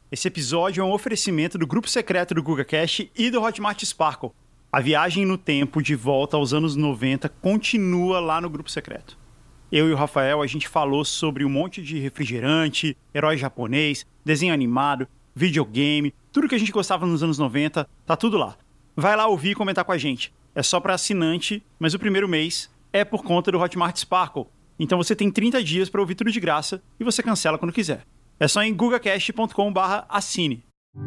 Esse episódio é um oferecimento do grupo secreto do GugaCast e do Hotmart Sparkle. A viagem no tempo de volta aos anos 90 continua lá no grupo secreto. Eu e o Rafael, a gente falou sobre um monte de refrigerante, herói japonês, desenho animado, videogame, tudo que a gente gostava nos anos 90, tá tudo lá. Vai lá ouvir e comentar com a gente. É só para assinante, mas o primeiro mês é por conta do Hotmart Sparkle. Então você tem 30 dias para ouvir tudo de graça e você cancela quando quiser. É só em gugacast.com/assine.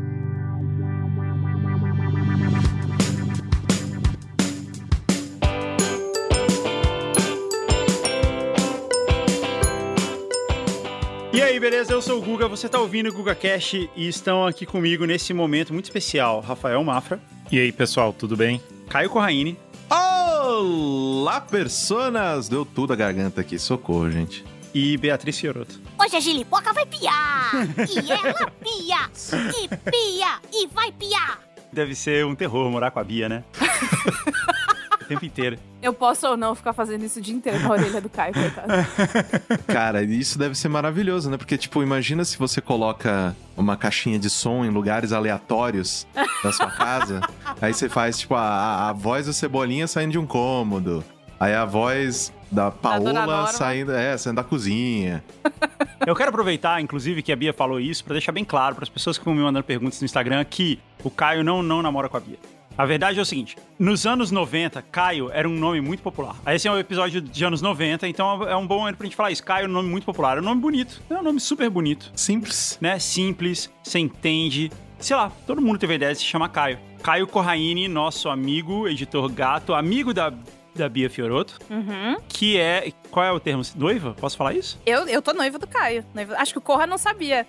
E aí, beleza? Eu sou o Guga, você tá ouvindo o GugaCast e estão aqui comigo nesse momento muito especial. Rafael Mafra. E aí, pessoal, tudo bem? Caio Corraine. Olá, personas! Deu tudo a garganta aqui, socorro, gente. E Beatriz Fiorotto. Hoje a gilipoca vai piar! E ela pia! E vai piar! Deve ser um terror morar com a Bia, né? O tempo inteiro. Eu posso ou não ficar fazendo isso o dia inteiro na orelha do Caio, coitado. Cara, isso deve ser maravilhoso, né? Porque, tipo, imagina se você coloca uma caixinha de som em lugares aleatórios da sua casa. Aí você faz, tipo, a voz do Cebolinha saindo de um cômodo. Aí a voz da Paola saindo da cozinha. Eu quero aproveitar, inclusive, que a Bia falou isso pra deixar bem claro para as pessoas que vão me mandando perguntas no Instagram que o Caio não namora com a Bia. A verdade é o seguinte, nos anos 90, Caio era um nome muito popular. Esse é um episódio de anos 90, então é um bom momento pra gente falar isso. Caio é um nome muito popular, é um nome bonito, é um nome super bonito. Simples. Né? Simples, você entende. Sei lá, todo mundo teve a ideia de se chamar Caio. Caio Corraine, nosso amigo, editor gato, amigo da Bia Fiorotto, que é... Qual é o termo? Noiva? Posso falar isso? Eu tô noiva do Caio. Acho que o Corra não sabia.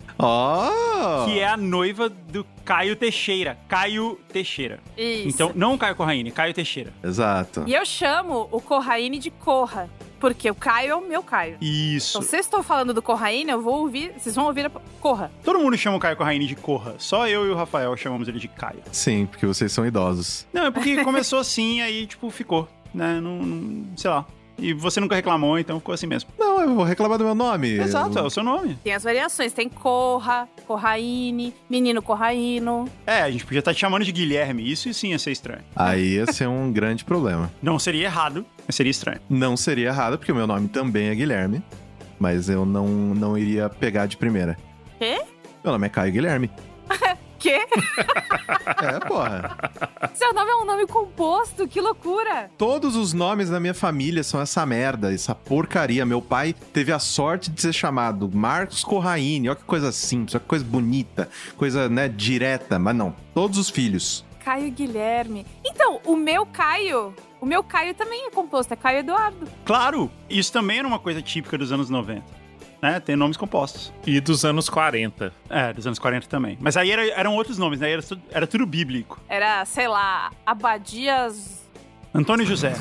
Oh! Que é a noiva do Caio Teixeira. Caio Teixeira. Isso. Então, não o Caio Corraine, Caio Teixeira. Exato. E eu chamo o Corraine de Corra, porque o Caio é o meu Caio. Isso. Então, vocês estão falando do Corraine, vocês vão ouvir a Corra. Todo mundo chama o Caio Corraine de Corra. Só eu e o Rafael chamamos ele de Caio. Sim, porque vocês são idosos. Não, é porque começou assim, aí, tipo, ficou. Né? Não, sei lá. E você nunca reclamou, então ficou assim mesmo. Não, eu vou reclamar do meu nome. Exato, é o seu nome. Tem as variações, tem Corra, Corraine, Menino Corraino. A gente podia estar te chamando de Guilherme, isso sim ia ser estranho. Aí ia ser um grande problema. Não seria errado, mas seria estranho. Não seria errado, porque o meu nome também é Guilherme, mas eu não iria pegar de primeira. Quê? Meu nome é Caio Guilherme. Quê? Porra. Seu nome é um nome composto, que loucura! Todos os nomes da minha família são essa merda, essa porcaria. Meu pai teve a sorte de ser chamado Marcos Corraine. Olha que coisa simples, olha que coisa bonita, coisa, né, direta, mas não. Todos os filhos. Caio Guilherme. Então, o meu Caio também é composto, é Caio Eduardo. Claro, isso também era uma coisa típica dos anos 90. Né? Tem nomes compostos. E dos anos 40. Dos anos 40 também. Mas aí eram outros nomes, né? Era tudo bíblico. Era, sei lá, Abadias... Antônio José.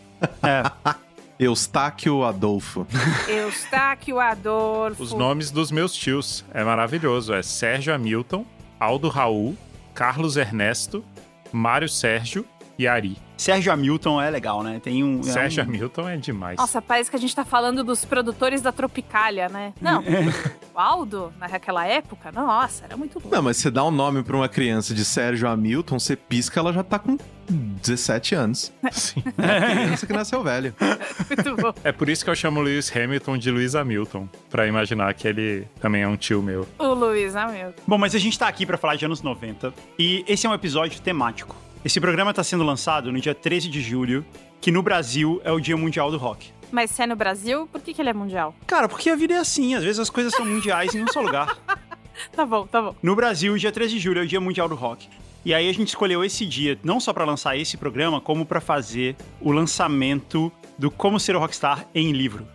Eustáquio Adolfo. Eustáquio Adolfo. Os nomes dos meus tios. É maravilhoso. É Sérgio Hamilton, Aldo Raul, Carlos Ernesto, Mário Sérgio e Ari. Sérgio Hamilton é legal, né? Sérgio Hamilton é demais. Nossa, parece que a gente tá falando dos produtores da Tropicália, né? Não, o Aldo, naquela época, nossa, era muito bom. Não, mas você dá um nome pra uma criança de Sérgio Hamilton, você pisca, ela já tá com 17 anos. Sim. É a criança que nasceu velho. Muito bom. É por isso que eu chamo o Lewis Hamilton de Lewis Hamilton, pra imaginar que ele também é um tio meu. O Luiz Hamilton. Bom, mas a gente tá aqui pra falar de anos 90 e esse é um episódio temático. Esse programa tá sendo lançado no dia 13 de julho, que no Brasil é o Dia Mundial do Rock. Mas se é no Brasil, por que ele é mundial? Cara, porque a vida é assim, às vezes as coisas são mundiais em um só lugar. Tá bom. No Brasil, o dia 13 de julho é o Dia Mundial do Rock. E aí a gente escolheu esse dia, não só pra lançar esse programa, como pra fazer o lançamento do Como Ser um Rockstar em livro.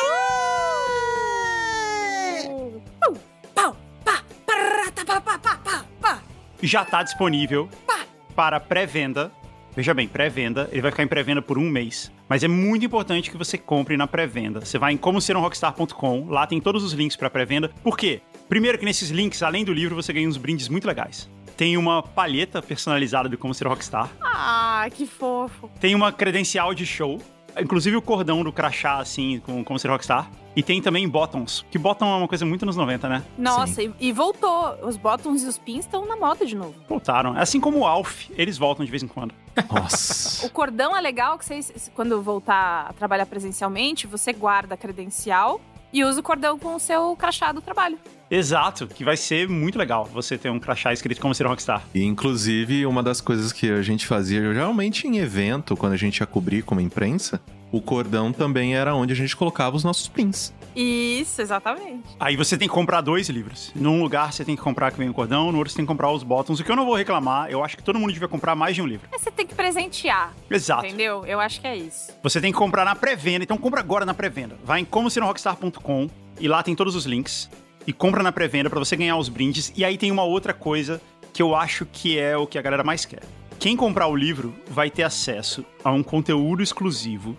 Já tá disponível para pré-venda. Veja bem, pré-venda. Ele vai ficar em pré-venda por 1 mês. Mas é muito importante que você compre na pré-venda. Você vai em comoserumrockstar.com. Lá tem todos os links para pré-venda. Por quê? Primeiro que nesses links, além do livro, você ganha uns brindes muito legais. Tem uma palheta personalizada do Como Ser Rockstar. Ah, que fofo. Tem uma credencial de show. Inclusive o cordão do crachá, assim, com Como Ser Rockstar. E tem também Bottoms, que Bottom é uma coisa muito nos 90, né? Nossa, e voltou. Os bottoms e os pins estão na moda de novo. Voltaram. Assim como o Alf, eles voltam de vez em quando. Nossa. O cordão é legal que vocês, quando voltar a trabalhar presencialmente, você guarda a credencial e usa o cordão com o seu crachá do trabalho. Exato, que vai ser muito legal você ter um crachá escrito como ser um rockstar. E, inclusive, uma das coisas que a gente fazia, geralmente em evento, quando a gente ia cobrir como imprensa, o cordão também era onde a gente colocava os nossos pins. Isso, exatamente. Aí você tem que comprar 2 livros. Num lugar você tem que comprar que vem o cordão, no outro você tem que comprar os Bottoms. O que eu não vou reclamar, eu acho que todo mundo devia comprar mais de um livro. Mas você tem que presentear, Exato. entendeu? Eu acho que é isso. Você tem que comprar na pré-venda, então compra agora na pré-venda. Vai em comoserumrockstar.com e lá tem todos os links. E compra na pré-venda pra você ganhar os brindes. E aí tem uma outra coisa que eu acho que é o que a galera mais quer. Quem comprar o livro vai ter acesso a um conteúdo exclusivo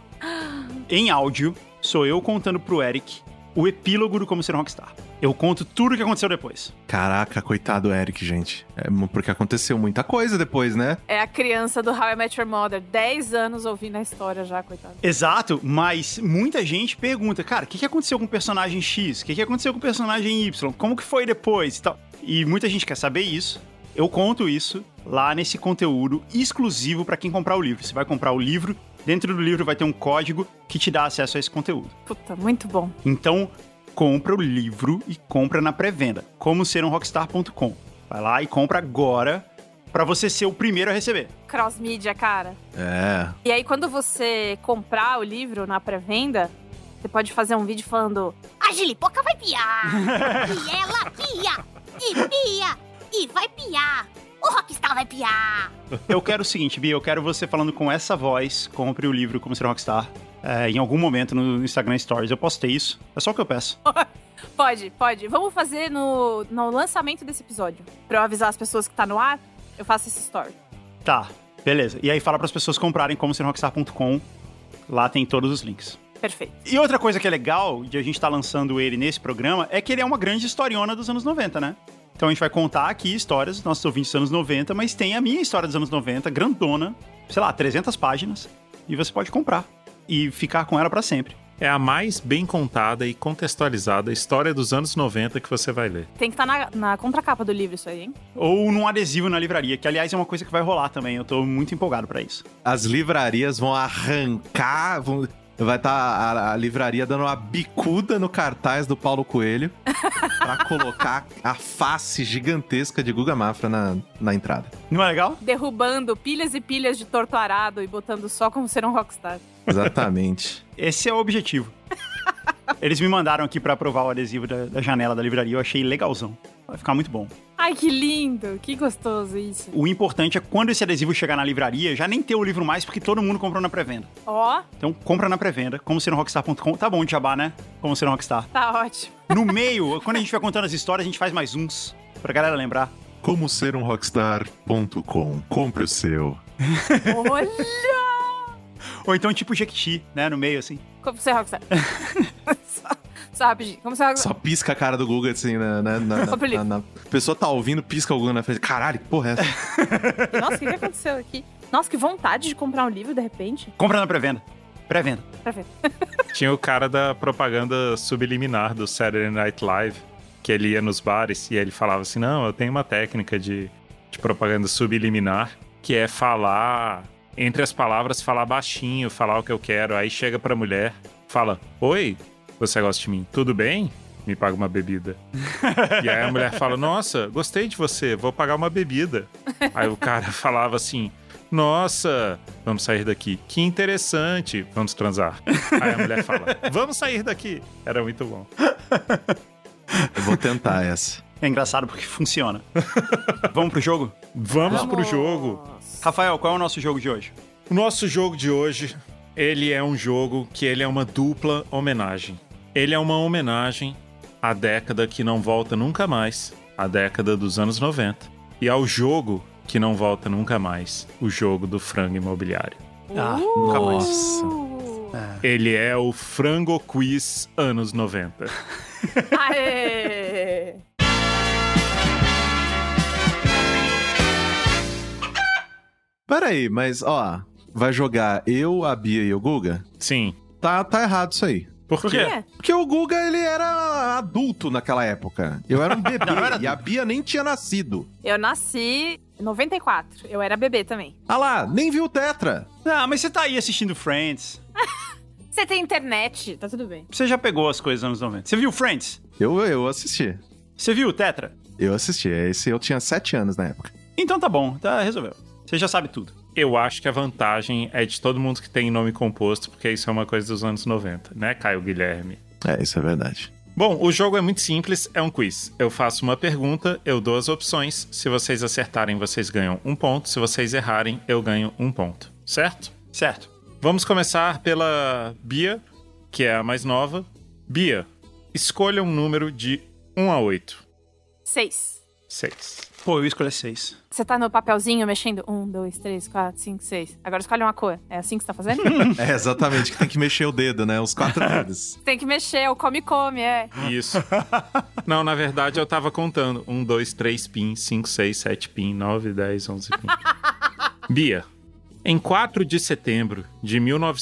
em áudio. Sou eu contando pro Eric o epílogo do Como Ser um Rockstar. Eu conto tudo o que aconteceu depois. Caraca, coitado do Eric, gente. Porque aconteceu muita coisa depois, né? É a criança do How I Met Your Mother, 10 anos ouvindo a história já, coitado. Exato, mas muita gente pergunta, cara, o que aconteceu com o personagem X? O que aconteceu com o personagem Y? Como que foi depois e tal? E muita gente quer saber isso. Eu conto isso lá nesse conteúdo exclusivo pra quem comprar o livro. Você vai comprar o livro, dentro do livro vai ter um código que te dá acesso a esse conteúdo. Puta, muito bom. Então, compra o livro e compra na pré-venda. comoserumrockstar.com. Vai lá e compra agora pra você ser o primeiro a receber. Cross-mídia, cara. É. E aí, quando você comprar o livro na pré-venda, você pode fazer um vídeo falando: A gilipoca vai piar. E ela pia. E pia. E vai piar. O Rockstar vai piar. Eu quero o seguinte, Bia, eu quero você falando com essa voz, compre o livro Como Ser um Rockstar. Em algum momento no Instagram Stories. Eu postei isso. É só o que eu peço. Pode. Vamos fazer no lançamento desse episódio. Pra eu avisar as pessoas que tá no ar, eu faço esse story. Tá, beleza. E aí fala pras pessoas comprarem comoserumrockstar.com. Lá tem todos os links. Perfeito. E outra coisa que é legal de a gente estar lançando ele nesse programa é que ele é uma grande historiona dos anos 90, né? Então a gente vai contar aqui histórias dos nossos ouvintes dos anos 90, mas tem a minha história dos anos 90, grandona, sei lá, 300 páginas, e você pode comprar e ficar com ela pra sempre. É a mais bem contada e contextualizada história dos anos 90 que você vai ler. Tem que estar na contracapa do livro isso aí, hein? Ou num adesivo na livraria, que aliás é uma coisa que vai rolar também, eu tô muito empolgado pra isso. As livrarias vão arrancar... Vai estar a livraria dando uma bicuda no cartaz do Paulo Coelho pra colocar a face gigantesca de Guga Mafra na entrada. Não é legal? Derrubando pilhas e pilhas de torto arado e botando só Como Ser um Rockstar. Exatamente. Esse é o objetivo. Eles me mandaram aqui pra aprovar o adesivo da janela da livraria, eu achei legalzão. Vai ficar muito bom. Ai, que lindo, que gostoso isso. O importante é quando esse adesivo chegar na livraria, já nem ter o livro mais, porque todo mundo comprou na pré-venda. Ó, Então, compra na pré-venda, comoserumrockstar.com. Tá bom de jabá, né? Como ser um rockstar. tá ótimo. No meio, quando a gente vai contando as histórias, a gente faz mais uns, pra galera lembrar. Como ser um rockstar.com. Compre o seu. Olha! Ou então, tipo Jequiti, né? No meio, assim. Como Ser Rockstar. Só rapidinho. Como Ser Rockstar. Só pisca a cara do Guga assim, Compre o livro. A pessoa tá ouvindo, pisca o Guga na frente. Caralho, que porra é essa? Nossa, o que aconteceu aqui? Nossa, que vontade de comprar um livro de repente. Compra na pré-venda. Pré-venda. Pra ver. Tinha o cara da propaganda subliminar do Saturday Night Live, que ele ia nos bares e ele falava assim, não, eu tenho uma técnica de propaganda subliminar, que é falar, entre as palavras, falar baixinho, falar o que eu quero. Aí chega pra mulher, fala, oi, você gosta de mim? Tudo bem? Me paga uma bebida. E aí a mulher fala, nossa, gostei de você, vou pagar uma bebida. Aí o cara falava assim, nossa, vamos sair daqui. Que interessante, vamos transar. Aí a mulher fala, vamos sair daqui. Era muito bom. Eu vou tentar essa. É engraçado porque funciona. Vamos pro jogo? Vamos pro jogo. Rafael, qual é o nosso jogo de hoje? O nosso jogo de hoje, ele é um jogo que ele é uma dupla homenagem. Ele é uma homenagem à década que não volta nunca mais, a década dos anos 90, e ao jogo que não volta nunca mais, o jogo do frango imobiliário. Ah, nunca mais. Nossa. Ele é o Frango Quiz anos 90. Aê! Peraí, mas ó, vai jogar eu, a Bia e o Guga? Sim. Tá errado isso aí. Por Por quê? quê? Porque o Guga, ele era adulto naquela época. Eu era um bebê Não era e a Bia nem tinha nascido. Eu nasci em 94. Eu era bebê também. Ah lá, nem viu o Tetra. Ah, mas você tá aí assistindo Friends. Você tem internet, tá tudo bem. Você já pegou as coisas dos anos 90. Você viu Friends? Eu assisti. Você viu o Tetra? Eu assisti. Esse eu tinha 7 anos na época. Então tá bom, tá, resolveu. Você já sabe tudo. Eu acho que a vantagem é de todo mundo que tem nome composto, porque isso é uma coisa dos anos 90, né, Caio Guilherme? É, isso é verdade. Bom, o jogo é muito simples, é um quiz. Eu faço uma pergunta, eu dou as opções. Se vocês acertarem, vocês ganham 1 ponto. Se vocês errarem, eu ganho 1 ponto. Certo? Certo. Vamos começar pela Bia, que é a mais nova. Bia, escolha um número de 1 a 8. 6. 6. Pô, eu escolhi 6. Você tá no papelzinho mexendo? 1, 2, 3, 4, 5, 6. Agora escolhe uma cor. É assim que você tá fazendo? É, exatamente, que tem que mexer o dedo, né? Os 4 dedos. Tem que mexer, o come-come, é. Isso. Não, na verdade eu tava contando. 1, 2, 3 pin, 5, 6, 7 pin, 9, 10, 11 pin. Bia, em 4 de setembro de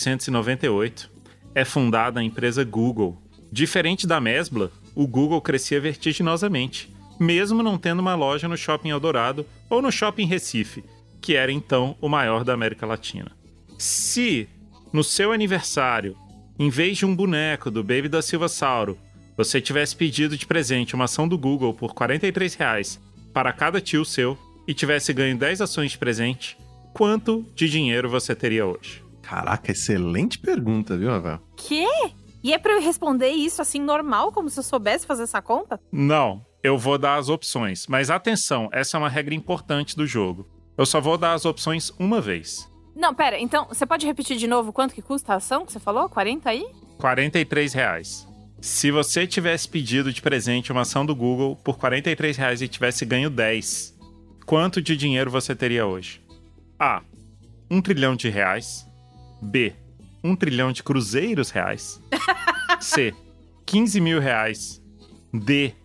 1998, é fundada a empresa Google. Diferente da Mesbla, o Google crescia vertiginosamente, mesmo não tendo uma loja no Shopping Eldorado ou no Shopping Recife, que era então o maior da América Latina. Se, no seu aniversário, em vez de um boneco do Baby da Silva Sauro, você tivesse pedido de presente uma ação do Google por R$ 43 para cada tio seu e tivesse ganho 10 ações de presente, quanto de dinheiro você teria hoje? Caraca, excelente pergunta, viu, Rafael? Quê? E é pra eu responder isso assim normal, como se eu soubesse fazer essa conta? Não, eu vou dar as opções. Mas atenção, essa é uma regra importante do jogo. Eu só vou dar as opções uma vez. Não, pera, então, você pode repetir de novo quanto que custa a ação que você falou? 40 aí? R$ 43. Se você tivesse pedido de presente uma ação do Google por R$ 43 e tivesse ganho 10, quanto de dinheiro você teria hoje? A. 1 trilhão de reais. B. 1 trilhão de cruzeiros reais. C. 15 mil reais. D.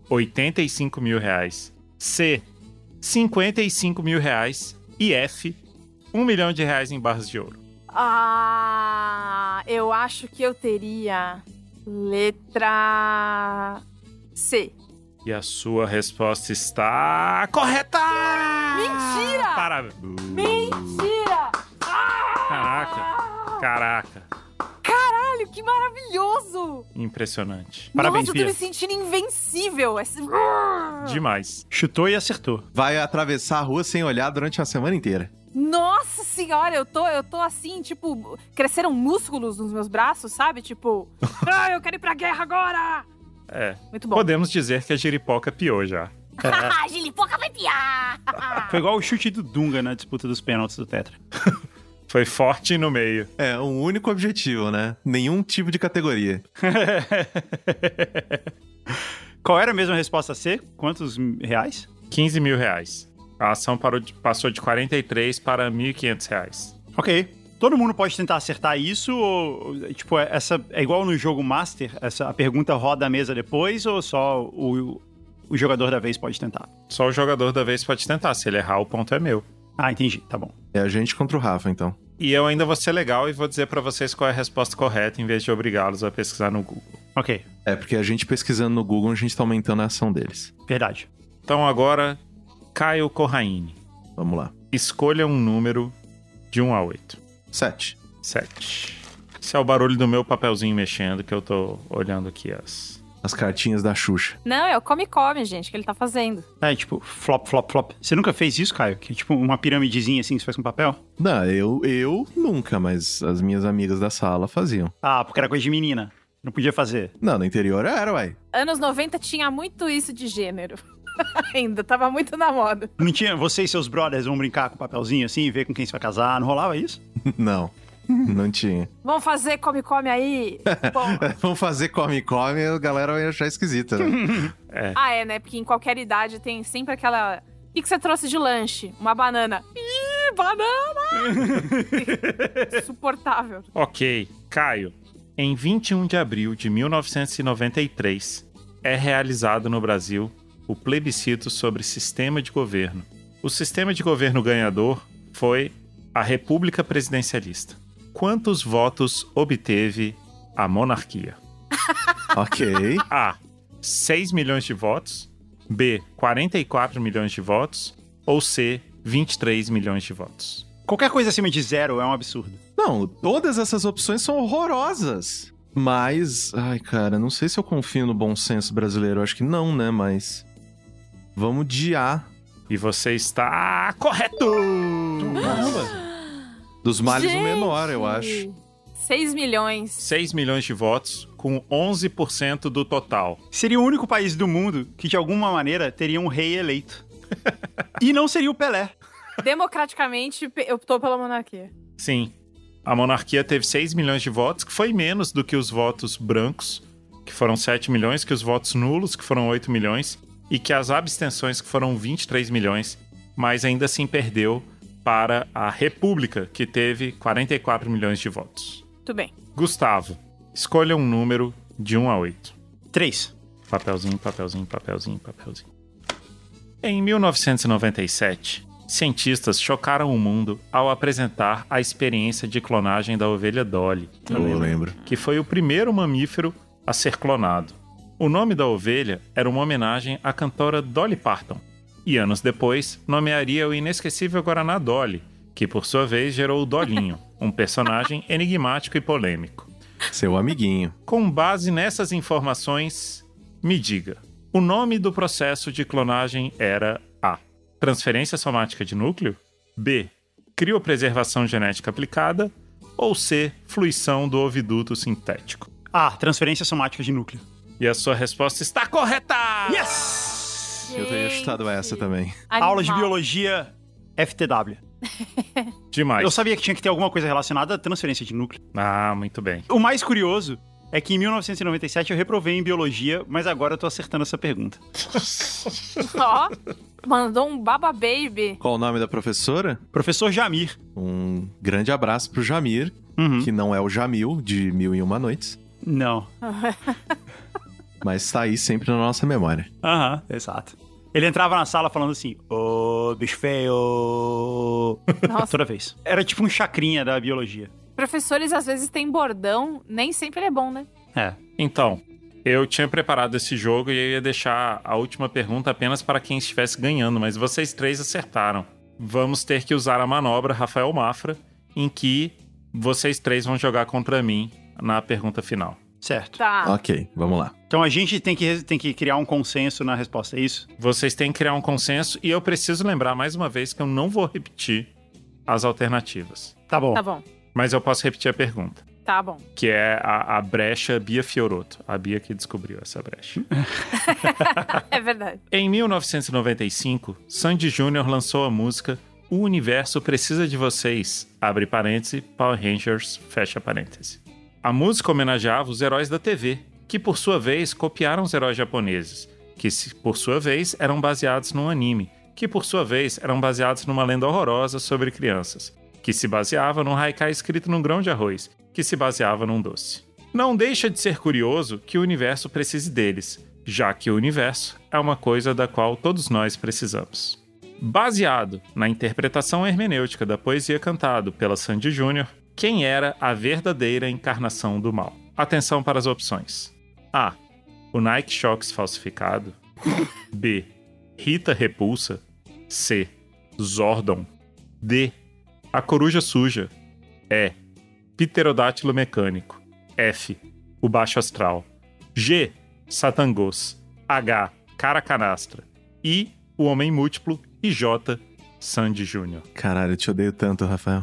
85 mil reais. C. 55 mil reais. E F. 1 milhão de reais em barras de ouro. Ah, eu acho que eu teria letra C. E a sua resposta está correta! Mentira! Parabéns! Mentira! Caraca. Caralho, que maravilhoso! Impressionante. Parabéns, Nossa, eu Bia. tô me sentindo invencível. Demais. Chutou e acertou. Vai atravessar a rua sem olhar durante a semana inteira. Nossa senhora, eu tô assim, tipo, cresceram músculos nos meus braços, sabe? Tipo, eu quero ir pra guerra agora! É. Muito bom. Podemos dizer que a giripoca piou já. A gilipoca vai piar. Foi igual o chute do Dunga na disputa dos pênaltis do Tetra. Foi forte no meio. É, um único objetivo, né? Nenhum tipo de categoria. Qual era a mesma resposta C? Quantos reais? 15 mil reais. A ação passou de 43 para 1.500 reais. Ok. Todo mundo pode tentar acertar isso ou, tipo, essa é igual no jogo Master? A pergunta roda a mesa depois ou só o jogador da vez pode tentar? Só o jogador da vez pode tentar. Se ele errar, o ponto é meu. Ah, entendi. Tá bom. É a gente contra o Rafa, então. E eu ainda vou ser legal e vou dizer pra vocês qual é a resposta correta em vez de obrigá-los a pesquisar no Google. Ok. É, porque a gente pesquisando no Google, a gente tá aumentando a ação deles. Verdade. Então agora, Caio Corraine. Vamos lá. Escolha um número de 1 a 8. 7. 7. Esse é o barulho do meu papelzinho mexendo, que eu tô olhando aqui As cartinhas da Xuxa. Não, é o come-come, gente, que ele tá fazendo. É, tipo, flop, flop, flop. Você nunca fez isso, Caio? Que é tipo uma piramidezinha assim que você faz com papel? Não, eu nunca, mas as minhas amigas da sala faziam. Ah, porque era coisa de menina. Não podia fazer. Não, no interior era, uai. Anos 90 tinha muito isso de gênero. Ainda, tava muito na moda. Não tinha, você e seus brothers vão brincar com papelzinho assim, ver com quem você vai casar? Não rolava isso? Não, não tinha. Vamos fazer come-come aí? Bom, Vamos fazer come-come, a galera vai achar esquisita, né? né? Porque em qualquer idade tem sempre aquela... O que você trouxe de lanche? Uma banana. Ih, banana! Insuportável. Ok, Caio. Em 21 de abril de 1993, é realizado no Brasil o plebiscito sobre sistema de governo. O sistema de governo ganhador foi a República Presidencialista. Quantos votos obteve a monarquia? Ok. A, 6 milhões de votos. B, 44 milhões de votos. Ou C, 23 milhões de votos. Qualquer coisa acima de 0 é um absurdo. Não, todas essas opções são horrorosas. Mas, ai, cara, não sei se eu confio no bom senso brasileiro. Acho que não, né? Mas vamos de A. E você está correto! Dos males o Gente! menor, eu acho. 6 milhões. 6 milhões de votos, com 11% do total. Seria o único país do mundo que, de alguma maneira, teria um rei eleito. E não seria o Pelé. Democraticamente, eu tô pela monarquia. Sim, a monarquia teve 6 milhões de votos, que foi menos do que os votos brancos, que foram 7 milhões, que os votos nulos, que foram 8 milhões, e que as abstenções, que foram 23 milhões, mas ainda assim perdeu para a República, que teve 44 milhões de votos. Tudo bem. Gustavo, escolha um número de 1 a 8. 3. Papelzinho, papelzinho, papelzinho, papelzinho. Em 1997, cientistas chocaram o mundo ao apresentar a experiência de clonagem da ovelha Dolly, Eu lembro. que foi o primeiro mamífero a ser clonado. O nome da ovelha era uma homenagem à cantora Dolly Parton, e anos depois nomearia o inesquecível Guaraná Dolly, que por sua vez gerou o Dolinho, um personagem enigmático e polêmico. Seu amiguinho. Com base nessas informações, me diga, o nome do processo de clonagem era A, transferência somática de núcleo, B, criopreservação genética aplicada, ou C, fluição do oviduto sintético. A, transferência somática de núcleo. E a sua resposta está correta! Yes! Eu teria chutado essa também. Aula de Animal. biologia FTW. Demais. Eu sabia que tinha que ter alguma coisa relacionada à transferência de núcleo. Ah, muito bem. O mais curioso é que em 1997 eu reprovei em biologia, mas agora eu tô acertando essa pergunta. Ó, mandou um baba baby. Qual o nome da professora? Professor Jamir. Um grande abraço pro Jamir, Uhum. que não é o Jamil, de 1001 Noites, Não. mas tá aí sempre na nossa memória. Aham, exato. Ele entrava na sala falando assim, ô, bicho feio. Nossa. Toda vez. Era tipo um chacrinha da biologia. Professores às vezes têm bordão, nem sempre é bom, né? É. Então, eu tinha preparado esse jogo e eu ia deixar a última pergunta apenas para quem estivesse ganhando, mas vocês três acertaram. Vamos ter que usar a manobra Rafael Mafra, em que vocês três vão jogar contra mim na pergunta final. Certo. Tá. Ok, vamos lá. Então a gente tem que criar um consenso na resposta, é isso? Vocês têm que criar um consenso e eu preciso lembrar mais uma vez que eu não vou repetir as alternativas. Tá bom. Tá bom. Mas eu posso repetir a pergunta, Tá bom. que é a brecha Bia Fiorotto. A Bia que descobriu essa brecha. É verdade. Em 1995, Sandy Júnior lançou a música O Universo Precisa de Vocês, abre parêntese, Power Rangers, fecha parêntese. A música homenageava os heróis da TV, que por sua vez copiaram os heróis japoneses, que por sua vez eram baseados num anime, que por sua vez eram baseados numa lenda horrorosa sobre crianças, que se baseava num haikai escrito num grão de arroz, que se baseava num doce. Não deixa de ser curioso que o universo precise deles, já que o universo é uma coisa da qual todos nós precisamos. Baseado na interpretação hermenêutica da poesia cantado pela Sandy Júnior, quem era a verdadeira encarnação do mal? Atenção para as opções. A. O Nike Shox falsificado. B. Rita Repulsa. C. Zordon. D. A Coruja Suja. E. Pterodátilo Mecânico. F. O Baixo Astral. G. Satangos. H. Cara Canastra. I. O Homem Múltiplo. E J. Sandy Júnior. Caralho, eu te odeio tanto, Rafael.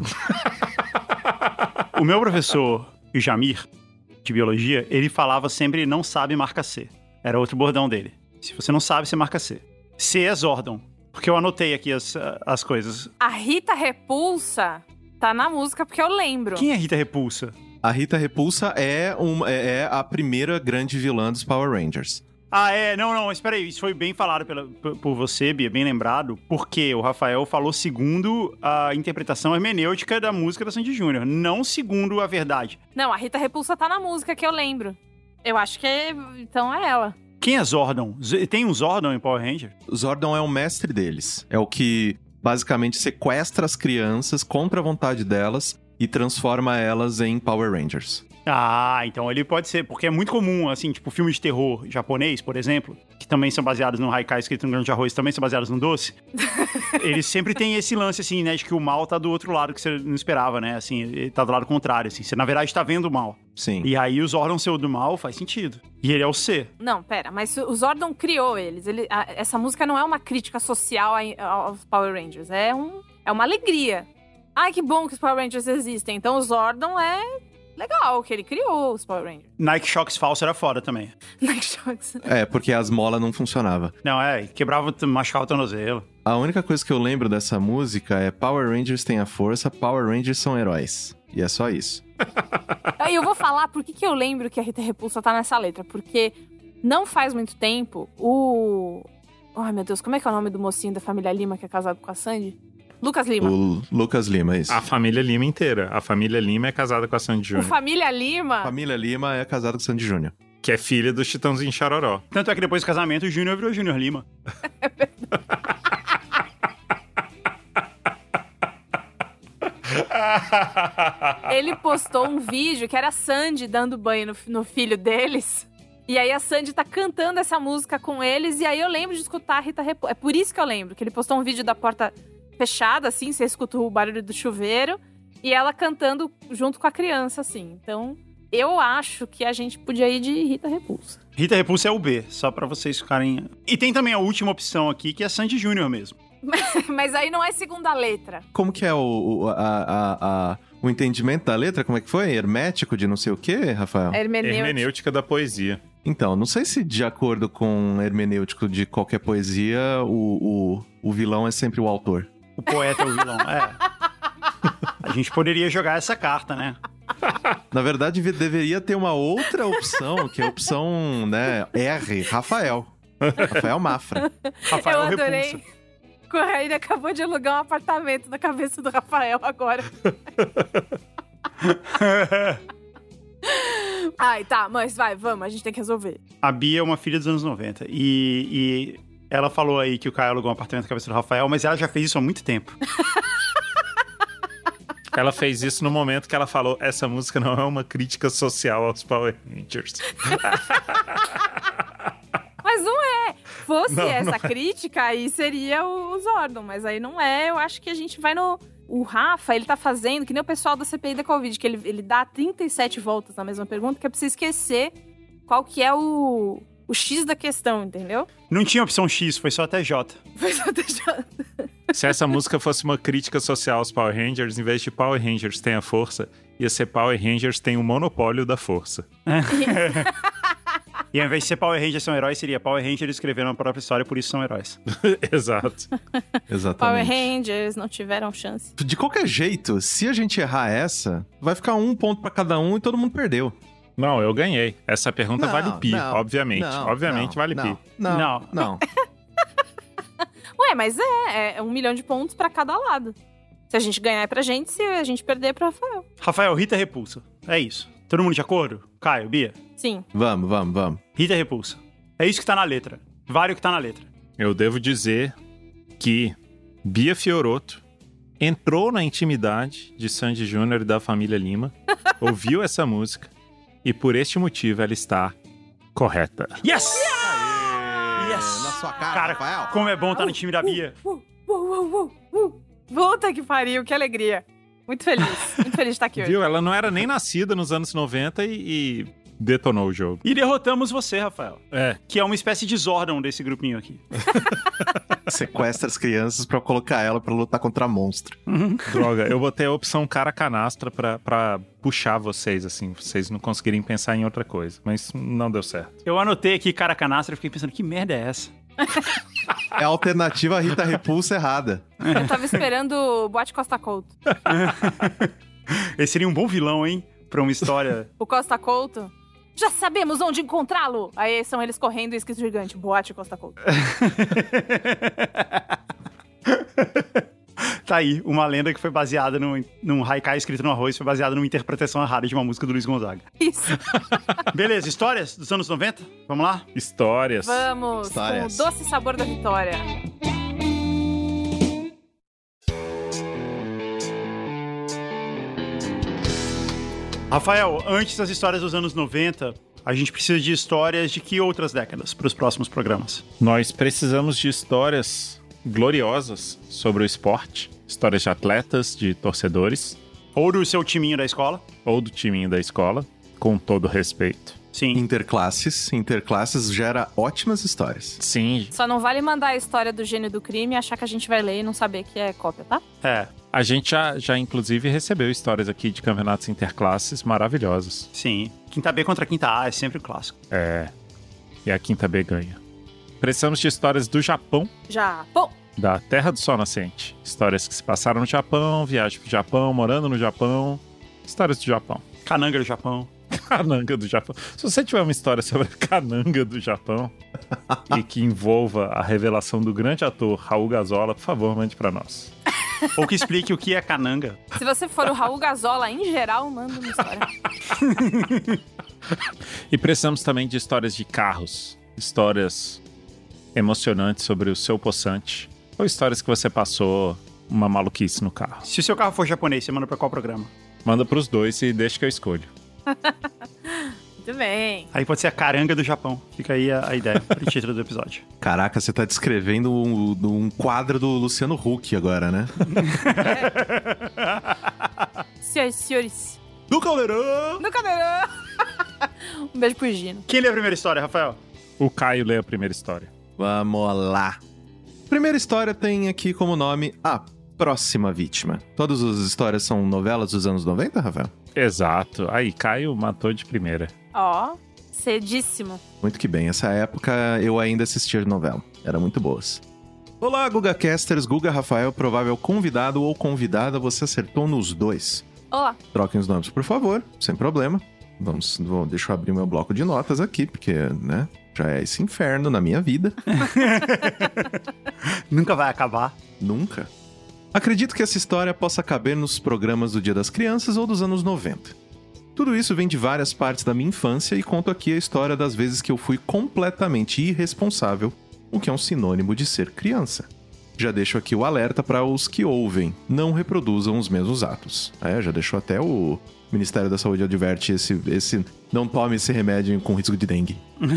O meu professor, o Jamir, de biologia, ele falava sempre não sabe, marca C. Era outro bordão dele. Se você não sabe, você marca C. C é Zordon. Porque eu anotei aqui as coisas. A Rita Repulsa tá na música porque eu lembro. Quem é Rita Repulsa? A Rita Repulsa é a primeira grande vilã dos Power Rangers. Ah, é. Não, espera aí. Isso foi bem falado por você, Bia, bem lembrado, porque o Rafael falou segundo a interpretação hermenêutica da música da Sandy Júnior, não segundo a verdade. Não, a Rita Repulsa tá na música que eu lembro. Eu acho que então é ela. Quem é Zordon? Tem um Zordon em Power Ranger? O Zordon é o mestre deles. É o que basicamente sequestra as crianças contra a vontade delas e transforma elas em Power Rangers. Ah, então ele pode ser, porque é muito comum, assim, tipo, filmes de terror japonês, por exemplo, que também são baseados no haikai escrito no grão de arroz, também são baseados no doce. Eles sempre têm esse lance, assim, né, de que o mal tá do outro lado que você não esperava, né, assim, ele tá do lado contrário, assim, você na verdade tá vendo o mal. Sim. E aí o Zordon ser o do mal faz sentido. E ele é o C. Não, pera, mas o Zordon criou eles. Essa música não é uma crítica social aos Power Rangers, é uma alegria. Ai, que bom que os Power Rangers existem. Então o Zordon é legal, que ele criou os Power Rangers. Nike Shox falso era foda também. Nike Shox. É, porque as molas não funcionavam. Não, quebrava, machucava o tornozelo. A única coisa que eu lembro dessa música é Power Rangers tem a força, Power Rangers são heróis. E é só isso. Aí eu vou falar por que eu lembro que a Rita Repulsa tá nessa letra. Porque não faz muito tempo, Ai, meu Deus, como é que é o nome do mocinho da família Lima que é casado com a Sandy? Lucas Lima. O Lucas Lima, isso. A família Lima inteira. A família Lima é casada com a Sandy O Júnior, Família Lima... Família Lima é casada com o Sandy Júnior. que é filha do Chitãozinho Chororó. Tanto é que depois do casamento o Júnior virou Júnior Lima. Ele postou um vídeo que era a Sandy dando banho no filho deles. E aí a Sandy tá cantando essa música com eles. E aí eu lembro de escutar a Rita Repulsa. É por isso que eu lembro, que ele postou um vídeo da porta fechada, assim. Você escuta o barulho do chuveiro. E ela cantando junto com a criança, assim. Então, eu acho que a gente podia ir de Rita Repulsa. Rita Repulsa é o B, só pra vocês ficarem... E tem também a última opção aqui, que é Sandy Júnior mesmo. Mas aí não é segunda letra. Como que é o entendimento da letra? Como é que foi? Hermético de não sei o quê, Rafael? Hermenêutica da poesia. Então, não sei se de acordo com o hermenêutico de qualquer poesia, o vilão é sempre o autor. O poeta é o vilão, A gente poderia jogar essa carta, né? Na verdade, deveria ter uma outra opção, que é a opção, né, R, Rafael. Rafael Mafra. Rafael Eu adorei. Repulsa. Correia acabou de alugar um apartamento na cabeça do Rafael agora. Ai, tá, mas vamos, a gente tem que resolver. A Bia é uma filha dos anos 90 e ela falou aí que o Caio alugou um apartamento na cabeça do Rafael, mas ela já fez isso há muito tempo. Ela fez isso no momento que ela falou: essa música não é uma crítica social aos Power Rangers. Mas não é. Fosse Não, essa não é. crítica, aí seria o Zordon. Mas aí não é. Eu acho que a gente vai no... O Rafa, ele tá fazendo, que nem o pessoal da CPI da Covid, que ele dá 37 voltas na mesma pergunta, que é pra você esquecer qual que é o X da questão, entendeu? Não tinha opção X, foi só até J. Foi só deixando. Se essa música fosse uma crítica social aos Power Rangers, em vez de Power Rangers tem a força, ia ser Power Rangers tem o monopólio da força. E ao invés de ser Power Rangers são heróis, seria Power Rangers escreveram a própria história, por isso são heróis. Exato. Exatamente. Power Rangers não tiveram chance. De qualquer jeito, se a gente errar essa, vai ficar um ponto pra cada um e todo mundo perdeu. Não, eu ganhei. Essa pergunta Não, vale pi, não, obviamente. não, Obviamente não, vale não, pi. Não. Ué, mas é 1 milhão de pontos pra cada lado. Se a gente ganhar é pra gente, se a gente perder é pro Rafael. Rafael, Rita Repulsa. É isso. Todo mundo de acordo? Caio, Bia? Sim. Vamos. Rita Repulsa. É isso que tá na letra. Vale o que tá na letra. Eu devo dizer que Bia Fiorotto entrou na intimidade de Sandy Júnior e da família Lima, ouviu essa música e por este motivo ela está correta. Yes! Yes! Na sua cara, Rafael. Como é bom estar no time da Bia. Puta que pariu, que alegria. Muito feliz de estar aqui hoje. Viu? Ela não era nem nascida nos anos 90 e detonou o jogo. E derrotamos você, Rafael. É. Que é uma espécie de Zordon desse grupinho aqui. Sequestra as crianças pra colocar ela pra lutar contra monstro. Droga, eu botei a opção cara canastra pra puxar vocês, assim, vocês não conseguirem pensar em outra coisa. Mas não deu certo. Eu anotei aqui cara canastra e fiquei pensando, que merda é essa? É a alternativa Rita Repulsa errada. Eu tava esperando o Boate Costa Couto. Esse seria um bom vilão, hein? Pra uma história... O Costa Couto. Já sabemos onde encontrá-lo! Aí são eles correndo e escrito gigante. Boate Costa Couto. Tá aí, uma lenda que foi baseada num haikai escrito no arroz, foi baseada numa interpretação errada de uma música do Luiz Gonzaga. Isso. Beleza, histórias dos anos 90? Vamos lá? Histórias. Vamos Histórias. com o doce sabor da vitória. Rafael, antes das histórias dos anos 90, a gente precisa de histórias de que outras décadas para os próximos programas? Nós precisamos de histórias gloriosas sobre o esporte, histórias de atletas, de torcedores. Ou do seu timinho da escola? Ou do timinho da escola, com todo respeito. Sim. Interclasses gera ótimas histórias. Sim. Só não vale mandar a história do gênio do crime e achar que a gente vai ler e não saber que é cópia, tá? É, A gente já inclusive recebeu histórias aqui de campeonatos interclasses maravilhosos. sim. Quinta B contra quinta A é sempre o clássico. É. E a quinta B ganha. Precisamos de histórias do Japão, Já. Bom, da Terra do Sol Nascente. Histórias que se passaram no Japão, viagem pro Japão, morando no Japão. Histórias do Japão. Cananga do Japão. Cananga do Japão. Se você tiver uma história sobre a cananga do Japão e que envolva a revelação do grande ator Raul Gazola, por favor, mande pra nós. Ou que explique o que é cananga. se você for o Raul Gazola em geral, manda uma história. E precisamos também de histórias de carros. Histórias emocionantes sobre o seu possante. Ou histórias que você passou uma maluquice no carro. Se o seu carro for japonês, você manda pra qual programa? Manda pros dois e deixa que eu escolho. Muito bem. Aí pode ser a caranga do Japão. Fica aí a ideia pro título do episódio. Caraca, você tá descrevendo um quadro do Luciano Huck agora, né? Senhoras e senhores. Do Caldeirão! No cadeirão. Um beijo pro Gino. Quem lê a primeira história, Rafael? O Caio lê a primeira história. Vamos lá. Primeira história tem aqui como nome A Próxima Vítima. Todas as histórias são novelas dos anos 90, Rafael? Exato. Aí, Caio matou de primeira. Ó, cedíssimo. Muito que bem. Essa época eu ainda assistia novela. Eram muito boas. Olá, GugaCasters. Guga Rafael, provável convidado ou convidada. Você acertou nos dois. Olá. Troquem os nomes, por favor. Sem problema. Deixa eu abrir meu bloco de notas aqui, porque, né? Já é esse inferno na minha vida. Nunca vai acabar. Nunca. Acredito que essa história possa caber nos programas do Dia das Crianças ou dos anos 90. Tudo isso vem de várias partes da minha infância e conto aqui a história das vezes que eu fui completamente irresponsável, o que é um sinônimo de ser criança. Já deixo aqui o alerta para os que ouvem, não reproduzam os mesmos atos. Já deixou até o Ministério da Saúde adverte esse não tome esse remédio com risco de dengue.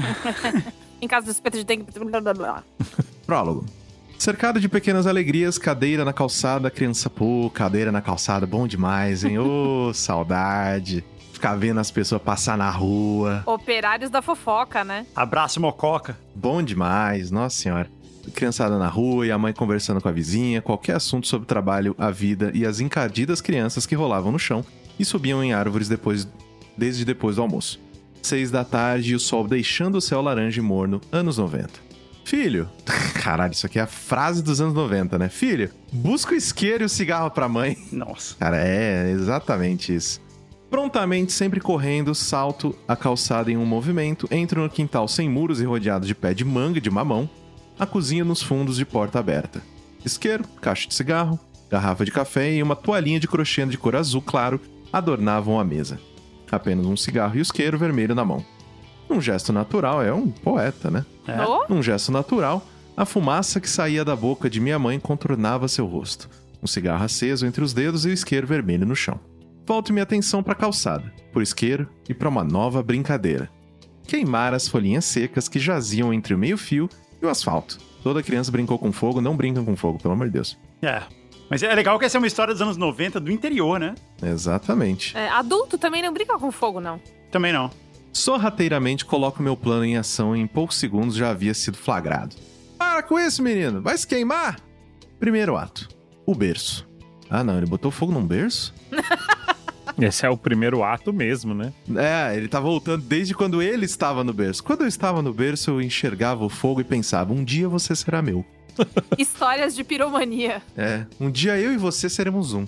Em caso de suspeita de dengue, blá blá blá. Prólogo. Cercado de pequenas alegrias, cadeira na calçada, criança, pô, cadeira na calçada, bom demais, hein? Ô, saudade. Ficar vendo as pessoas passar na rua. Operários da fofoca, né? Abraço, mococa. Bom demais, nossa senhora. Criançada na rua e a mãe conversando com a vizinha, qualquer assunto sobre o trabalho, a vida e as encardidas crianças que rolavam no chão e subiam em árvores desde depois do almoço. 6 da tarde e o sol deixando o céu laranja e morno, anos 90. Filho, caralho, isso aqui é a frase dos anos 90, né? Filho, busca o isqueiro e o cigarro pra mãe. Nossa. Cara, é exatamente isso. Prontamente, sempre correndo, salto a calçada em um movimento, entro no quintal sem muros e rodeado de pé de manga e de mamão, a cozinha nos fundos de porta aberta. Isqueiro, caixa de cigarro, garrafa de café e uma toalhinha de crochê de cor azul claro adornavam a mesa. Apenas um cigarro e o isqueiro vermelho na mão. Num gesto natural, é um poeta, né? É. Oh, Num gesto natural, a fumaça que saía da boca de minha mãe contornava seu rosto. Um cigarro aceso entre os dedos e o isqueiro vermelho no chão. Volto minha atenção para a calçada, por isqueiro e para uma nova brincadeira. Queimar as folhinhas secas que jaziam entre o meio-fio e o asfalto. Toda criança brincou com fogo, não brinca com fogo, pelo amor de Deus. É. Mas é legal que essa é uma história dos anos 90 do interior, né? Exatamente. adulto também não brinca com fogo, não. Também não. Sorrateiramente coloco meu plano em ação e em poucos segundos já havia sido flagrado. Para com isso, menino! Vai se queimar! Primeiro ato. O berço. Ah, não, ele botou fogo num berço? Esse é o primeiro ato mesmo, né? É, ele tá voltando desde quando ele estava no berço. Quando eu estava no berço, eu enxergava o fogo e pensava, um dia você será meu. Histórias de piromania. É, um dia eu e você seremos um.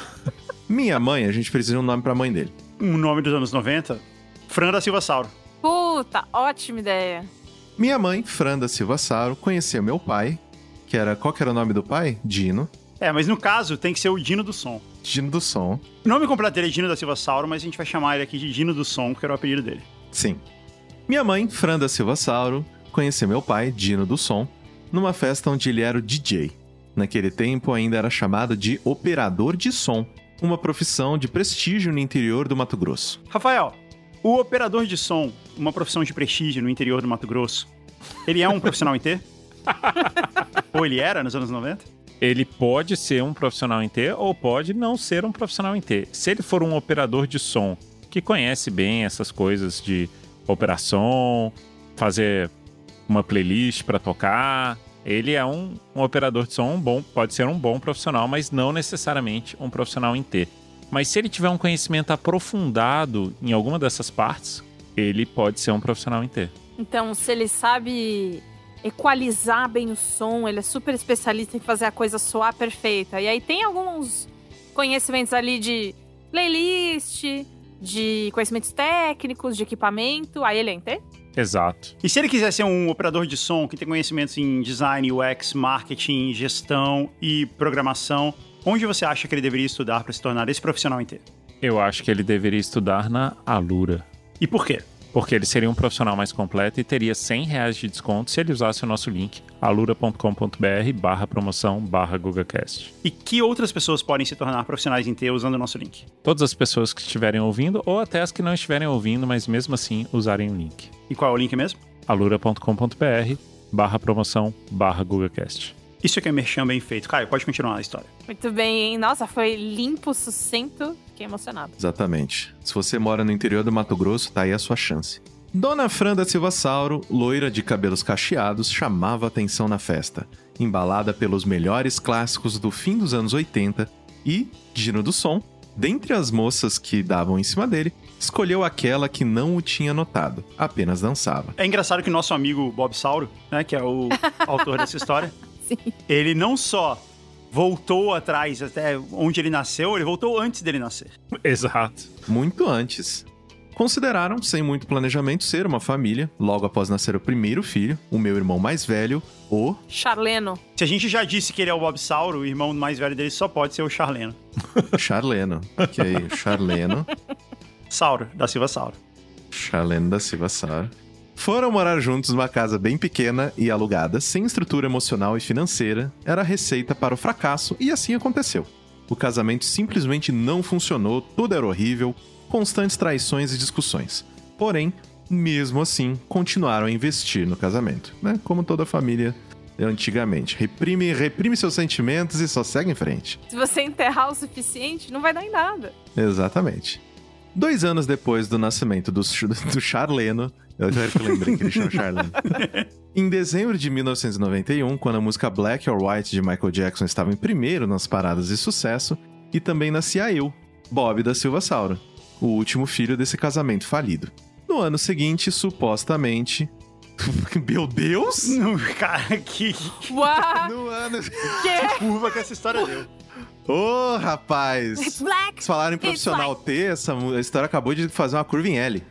Minha mãe, a gente precisa de um nome pra mãe dele. Um nome dos anos 90? Fran da Silva Sauro. Puta, ótima ideia. Minha mãe, Fran da Silva Sauro, conhecia meu pai, qual que era o nome do pai? Dino. É, mas no caso tem que ser o Dino do Som. Dino do Som. O nome completo dele é Dino da Silva Sauro, mas a gente vai chamar ele aqui de Dino do Som, que era o apelido dele. Sim. Minha mãe, Fran da Silva Sauro, conhecia meu pai, Dino do Som, numa festa onde ele era o DJ. Naquele tempo ainda era chamado de operador de som. uma profissão de prestígio no interior do Mato Grosso. Rafael, o operador de som, uma profissão de prestígio no interior do Mato Grosso, ele é um profissional em T? Ou ele era nos anos 90? Ele pode ser um profissional em T ou pode não ser um profissional em T. Se ele for um operador de som que conhece bem essas coisas de operação, fazer uma playlist para tocar, ele é um operador de som bom, pode ser um bom profissional, mas não necessariamente um profissional em T. Mas se ele tiver um conhecimento aprofundado em alguma dessas partes, ele pode ser um profissional em T. Então, se ele sabe equalizar bem o som, ele é super especialista em fazer a coisa soar perfeita. E aí tem alguns conhecimentos ali de playlist, de conhecimentos técnicos, de equipamento, aí ele é em T? Exato. E se ele quiser ser um operador de som que tem conhecimentos em design, UX, marketing, gestão e programação, onde você acha que ele deveria estudar para se tornar esse profissional em T? Eu acho que ele deveria estudar na Alura. E por quê? Porque ele seria um profissional mais completo e teria R$100 de desconto se ele usasse o nosso link, alura.com.br/promoção/GugaCast. E que outras pessoas podem se tornar profissionais em T usando o nosso link? Todas as pessoas que estiverem ouvindo ou até as que não estiverem ouvindo, mas mesmo assim usarem o link. E qual é o link mesmo? alura.com.br/promoção/GugaCast. Isso aqui é merchan bem feito. Caio, pode continuar a história. Muito bem, hein? Nossa, foi limpo, sucinto. Fiquei emocionado. Exatamente. Se você mora no interior do Mato Grosso, tá aí a sua chance. Dona Fran da Silva Sauro, loira de cabelos cacheados, chamava atenção na festa, embalada pelos melhores clássicos do fim dos anos 80 e, Dino do Som, dentre as moças que davam em cima dele, escolheu aquela que não o tinha notado, apenas dançava. É engraçado que nosso amigo Bob Sauro, né, que é o autor dessa história, Sim. ele não só voltou atrás até onde ele nasceu, ele voltou antes dele nascer. Exato. Muito antes. Consideraram, sem muito planejamento, ser uma família, logo após nascer o primeiro filho, o meu irmão mais velho, o... Charleno. Se a gente já disse que ele é o Bob Sauro, o irmão mais velho dele só pode ser o Charleno. Charleno. Que aí, Charleno. Sauro, da Silva Sauro. Charleno da Silva Sauro. Foram morar juntos numa casa bem pequena e alugada, sem estrutura emocional e financeira. Era a receita para o fracasso e assim aconteceu. O casamento simplesmente não funcionou, tudo era horrível, constantes traições e discussões. Porém, mesmo assim, continuaram a investir no casamento, né? Como toda família antigamente. Reprime seus sentimentos e só segue em frente. Se você enterrar o suficiente, não vai dar em nada. Exatamente. 2 anos depois do nascimento do Charleno, eu lembrei que ele chama Charleno. Em dezembro de 1991, quando a música Black or White de Michael Jackson estava em primeiro nas paradas de sucesso, e também nascia eu, Bob da Silva Sauro, o último filho desse casamento falido. No ano seguinte, supostamente... Meu Deus! Cara, que Uau! No ano... curva que essa história deu. Ô, rapaz! It's black. Vocês falaram em profissional T, essa história acabou de fazer uma curva em L.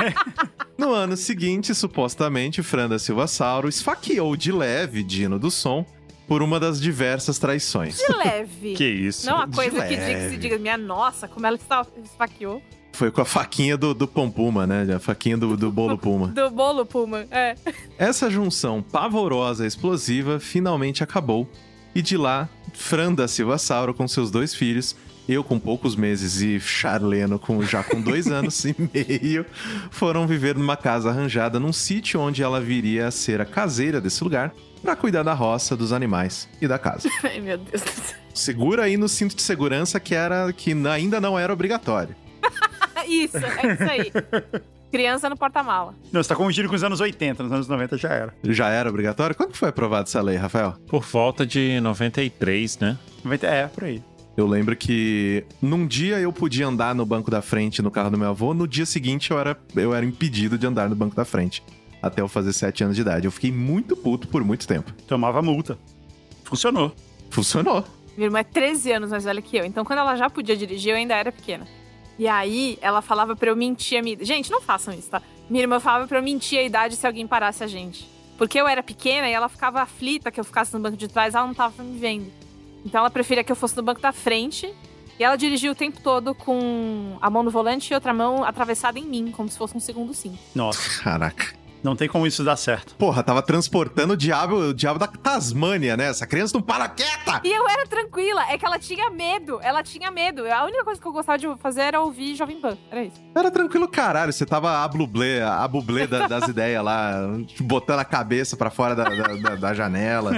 No ano seguinte, supostamente, Fran da Silva Sauro esfaqueou de leve Dino do Som por uma das diversas traições. De leve. Que isso? Não é uma De coisa que leve. se diga, minha nossa, como ela esfaqueou. Foi com a faquinha do Pão Puma, né? A faquinha do bolo Puma. Do bolo Puma, é. Essa junção pavorosa e explosiva finalmente acabou. E de lá, Fran da Silva Sauro com seus 2 filhos, eu com poucos meses e Charleno já com 2 anos e meio, foram viver numa casa arranjada num sítio onde ela viria a ser a caseira desse lugar para cuidar da roça, dos animais e da casa. Ai, meu Deus do céu. Segura aí no cinto de segurança que ainda não era obrigatório. Isso, é isso aí. Criança no porta-mala. Não, você tá confundindo com os anos 80, nos anos 90 já era. Já era obrigatório? Quando que foi aprovada essa lei, Rafael? Por volta de 93, né? 90, por aí. Eu lembro que num dia eu podia andar no banco da frente no carro do meu avô, no dia seguinte eu era impedido de andar no banco da frente. Até eu fazer 7 anos de idade. Eu fiquei muito puto por muito tempo. Tomava multa. Funcionou. Funcionou. Minha irmã é 13 anos mais velha que eu, então quando ela já podia dirigir, eu ainda era pequena. E aí, ela falava pra eu mentir a minha idade. Gente, não façam isso, tá? Minha irmã falava pra eu mentir a idade se alguém parasse a gente. Porque eu era pequena e ela ficava aflita que eu ficasse no banco de trás, ela não tava me vendo. Então ela preferia que eu fosse no banco da frente. E ela dirigia o tempo todo com a mão no volante e outra mão atravessada em mim, como se fosse um segundo cinto. Nossa. Caraca. Não tem como isso dar certo. Porra, tava transportando o diabo da Tasmânia, né? Essa criança não para quieta! E eu era tranquila, é que ela tinha medo. A única coisa que eu gostava de fazer era ouvir Jovem Pan, era isso. Era tranquilo, caralho. Você tava a bublé das ideias lá, botando a cabeça pra fora da janela.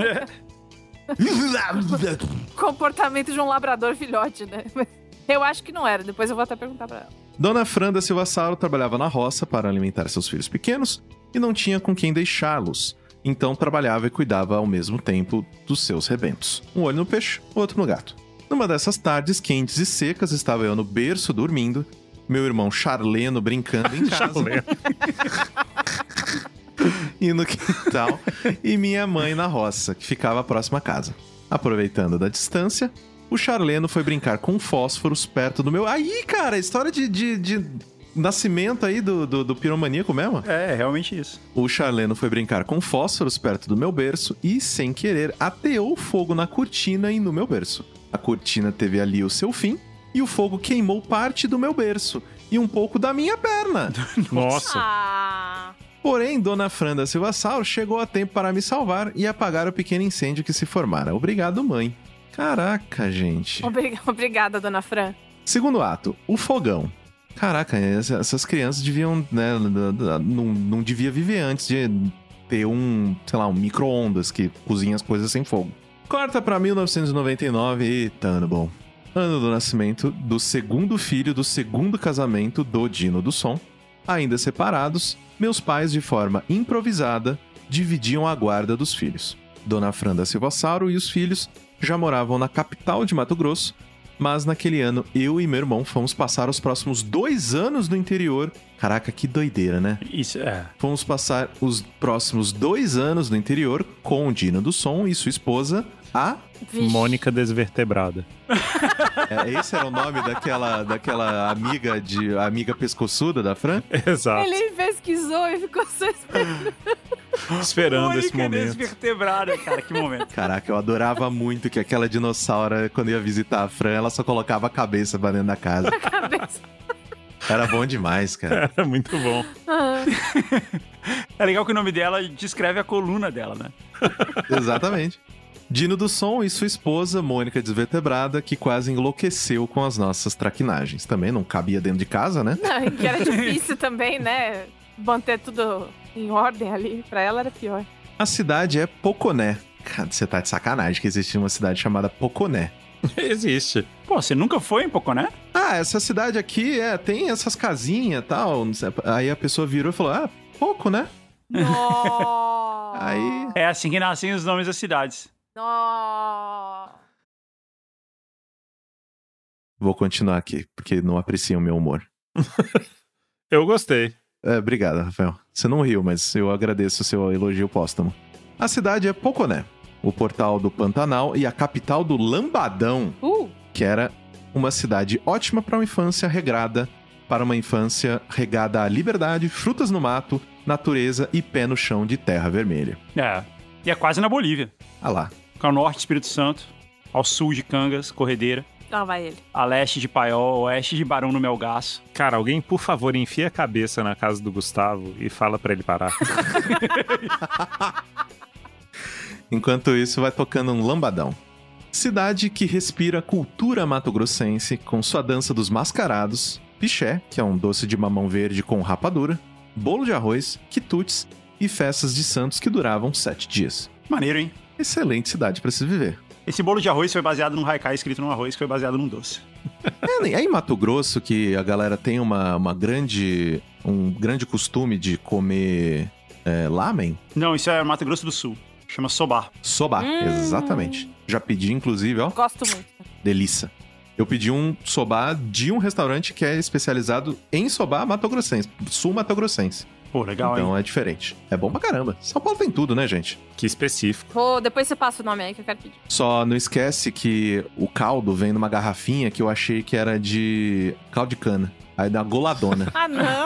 Comportamento de um labrador filhote, né? Eu acho que não era, depois eu vou até perguntar pra ela. Dona Fran da Silva Sauro trabalhava na roça para alimentar seus filhos pequenos e não tinha com quem deixá-los. Então trabalhava e cuidava ao mesmo tempo dos seus rebentos. Um olho no peixe, outro no gato. Numa dessas tardes quentes e secas, estava eu no berço dormindo, meu irmão Charleno brincando em casa. E no quintal, e minha mãe na roça, que ficava próxima à casa. Aproveitando da distância, o Charleno foi brincar com fósforos perto do meu... Aí, cara, história de nascimento aí do piromaníaco mesmo? É, realmente isso. O Charleno foi brincar com fósforos perto do meu berço e, sem querer, ateou fogo na cortina e no meu berço. A cortina teve ali o seu fim e o fogo queimou parte do meu berço e um pouco da minha perna. Nossa. Ah... Porém, Dona Fran da Silva Sauro chegou a tempo para me salvar e apagar o pequeno incêndio que se formara. Obrigado, mãe. Caraca, gente. Obrigada, Dona Fran. Segundo ato, o fogão. Caraca, essas crianças deviam, né, não devia viver antes de ter um micro-ondas que cozinha as coisas sem fogo. Corta pra 1999 e tá ano bom. Ano do nascimento do segundo filho do segundo casamento do Dino do Som. Ainda separados, meus pais, de forma improvisada, dividiam a guarda dos filhos. Dona Fran da Silva Sauro e os filhos já moravam na capital de Mato Grosso, mas naquele ano eu e meu irmão fomos passar os próximos 2 anos no interior. Caraca, que doideira, né? Isso, é. Fomos passar os próximos 2 anos no interior com o Dino do Som e sua esposa, a... Vixe. Mônica Desvertebrada. Esse era o nome daquela amiga pescoçuda da Fran? Exato. Ele pesquisou e ficou só esperando. Esperando esse Mônica momento. Desvertebrada, cara, que momento. Caraca, eu adorava muito que aquela dinossauro, quando ia visitar a Fran, ela só colocava a cabeça pra dentro da casa. Cabeça. Era bom demais, cara. Era muito bom. É legal que o nome dela descreve a coluna dela, né? Exatamente. Dino do Som e sua esposa, Mônica Desvertebrada, que quase enlouqueceu com as nossas traquinagens. Também não cabia dentro de casa, né? Não, que era difícil também, né? Manter tudo em ordem ali. Pra ela era pior. A cidade é Poconé. Cara, você tá de sacanagem que existia uma cidade chamada Poconé. Existe. Pô, você nunca foi em Poconé? Ah, essa cidade aqui, tem essas casinhas e tal. Aí a pessoa virou e falou, pouco, né? Nossa. Aí... É assim que nascem os nomes das cidades. Nossa. Vou continuar aqui, porque não apreciam o meu humor. Eu gostei. Obrigado, Rafael. Você não riu, mas eu agradeço o seu elogio póstumo. A cidade é Poconé, o portal do Pantanal e a capital do Lambadão, que era uma cidade ótima para uma infância regrada, para uma infância regada à liberdade, frutas no mato, natureza e pé no chão de terra vermelha. É. E é quase na Bolívia. Ah lá. Ao norte, Espírito Santo. Ao sul de Cangas, Corredeira. Lá vai ele. A leste de Paiol, oeste de Barão do Melgaço. Cara, alguém, por favor, enfia a cabeça na casa do Gustavo e fala pra ele parar. Enquanto isso, vai tocando um lambadão. Cidade que respira cultura mato-grossense com sua dança dos mascarados, piché, que é um doce de mamão verde com rapadura, bolo de arroz, quitutes e festas de santos que duravam 7 dias. Maneiro, hein? Excelente cidade para se viver. Esse bolo de arroz foi baseado num haikai escrito num arroz que foi baseado num doce. É em Mato Grosso que a galera tem um grande costume de comer lamen. Não, isso é Mato Grosso do Sul. Chama sobar. Soba, exatamente. Já pedi, inclusive, ó. Gosto muito. Delícia. Eu pedi um soba de um restaurante que é especializado em soba mato-grossense, sul-mato-grossense. Pô, legal, então hein? é diferente. É bom pra caramba. São Paulo tem tudo, né, gente? Que específico. Depois você passa o nome aí que eu quero pedir. Só não esquece que o caldo vem numa garrafinha que eu achei que era de caldo de cana. Aí dá goladona. Ah, não!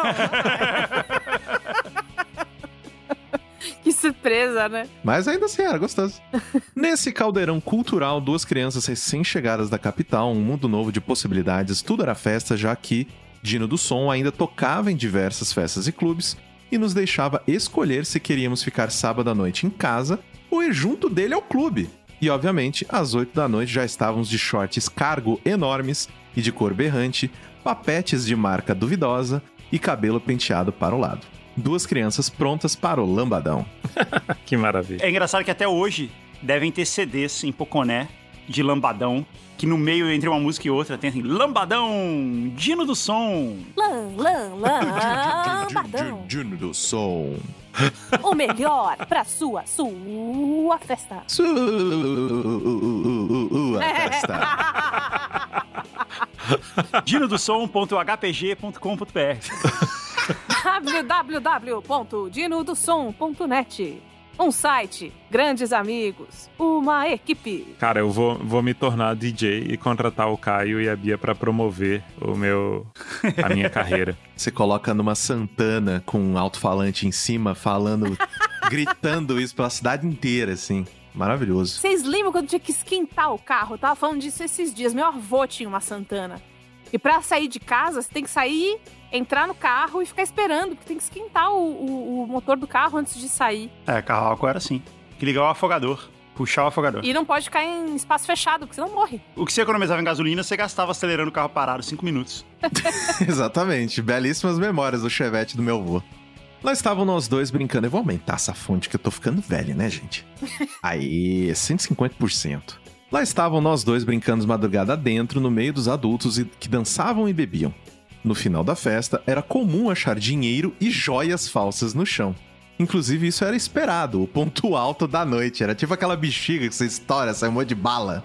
Que surpresa, né? Mas ainda assim era gostoso. Nesse caldeirão cultural, 2 crianças recém-chegadas da capital, um mundo novo de possibilidades, tudo era festa, já que Dino do Som ainda tocava em diversas festas e clubes, e nos deixava escolher se queríamos ficar sábado à noite em casa ou ir junto dele ao clube. E, obviamente, às 8 da noite já estávamos de shorts cargo enormes e de cor berrante, papetes de marca duvidosa e cabelo penteado para o lado. 2 crianças prontas para o lambadão. Que maravilha. É engraçado que até hoje devem ter CDs em Poconé de lambadão, que no meio, entre uma música e outra, tem assim, lambadão, Dino do Som. Lambadão. Dino do Som. O melhor pra sua festa. Festa. dinodosom.hpg.com.br www.dinodosom.net. Um site, grandes amigos, uma equipe. Cara, eu vou me tornar DJ e contratar o Caio e a Bia pra promover a minha carreira. Você coloca numa Santana com um alto-falante em cima, falando, gritando isso pela cidade inteira, assim. Maravilhoso. Vocês lembram quando tinha que esquentar o carro? Eu tava falando disso esses dias. Meu avô tinha uma Santana. E pra sair de casa, você tem que sair, entrar no carro e ficar esperando, porque tem que esquentar o motor do carro antes de sair. Carro álcool era assim. Que ligar o afogador, puxar o afogador. E não pode ficar em espaço fechado, porque senão morre. O que você economizava em gasolina, você gastava acelerando o carro parado 5 minutos. Exatamente. Belíssimas memórias do Chevette do meu avô. Lá estavam nós dois brincando. Eu vou aumentar essa fonte que eu tô ficando velho, né, gente? Aí, 150%. Lá estavam nós dois brincando de madrugada dentro, no meio dos adultos que dançavam e bebiam. No final da festa, era comum achar dinheiro e joias falsas no chão. Inclusive, isso era esperado, o ponto alto da noite. Era tipo aquela bexiga que você estoura, sai um monte de bala.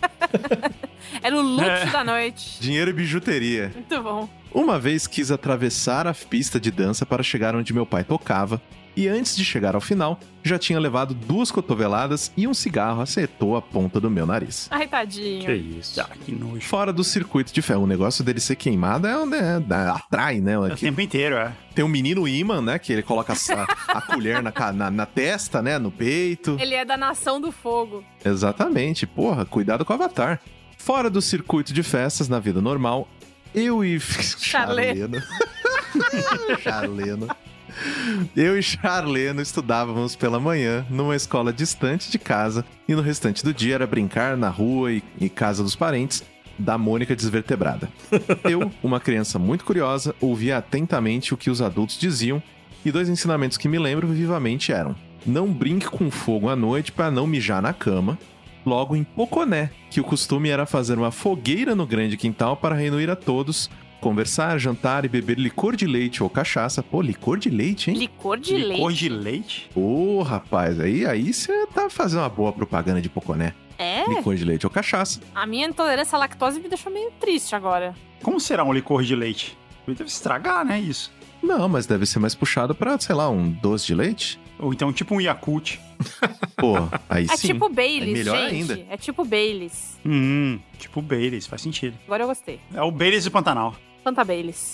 Era o loot da noite. Dinheiro e bijuteria. Muito bom. Uma vez quis atravessar a pista de dança para chegar onde meu pai tocava, e antes de chegar ao final, já tinha levado 2 cotoveladas e um cigarro acertou a ponta do meu nariz. Ai, tadinho. Que isso. Que nojo. Fora do circuito de ferro, o negócio dele ser queimado atrai, né? É o tempo inteiro, Tem um menino imã, né? Que ele coloca a colher na testa, né? No peito. Ele é da nação do fogo. Exatamente. Porra, cuidado com o Avatar. Fora do circuito de festas, na vida normal, eu e... Charleno. Charleno. Eu e Charleno estudávamos pela manhã numa escola distante de casa e no restante do dia era brincar na rua e casa dos parentes da Mônica desvertebrada. Eu, uma criança muito curiosa, ouvia atentamente o que os adultos diziam e 2 ensinamentos que me lembro vivamente eram: não brinque com fogo à noite para não mijar na cama. Logo em Poconé, que o costume era fazer uma fogueira no grande quintal para reunir a todos, conversar, jantar e beber licor de leite ou cachaça. Pô, licor de leite, hein? Licor de leite? Licor de leite? Ô, rapaz, aí você tá fazendo uma boa propaganda de Poconé. É? Licor de leite ou cachaça. A minha intolerância à lactose me deixou meio triste agora. Como será um licor de leite? Deve estragar, né, isso? Não, mas deve ser mais puxado pra, sei lá, um doce de leite. Ou então tipo um Yakult. Pô, aí É sim. tipo Baileys, É melhor gente. ainda. É tipo Baileys. Tipo Baileys, faz sentido. Agora eu gostei. É o Baileys do Pantanal. Fanta Baileys.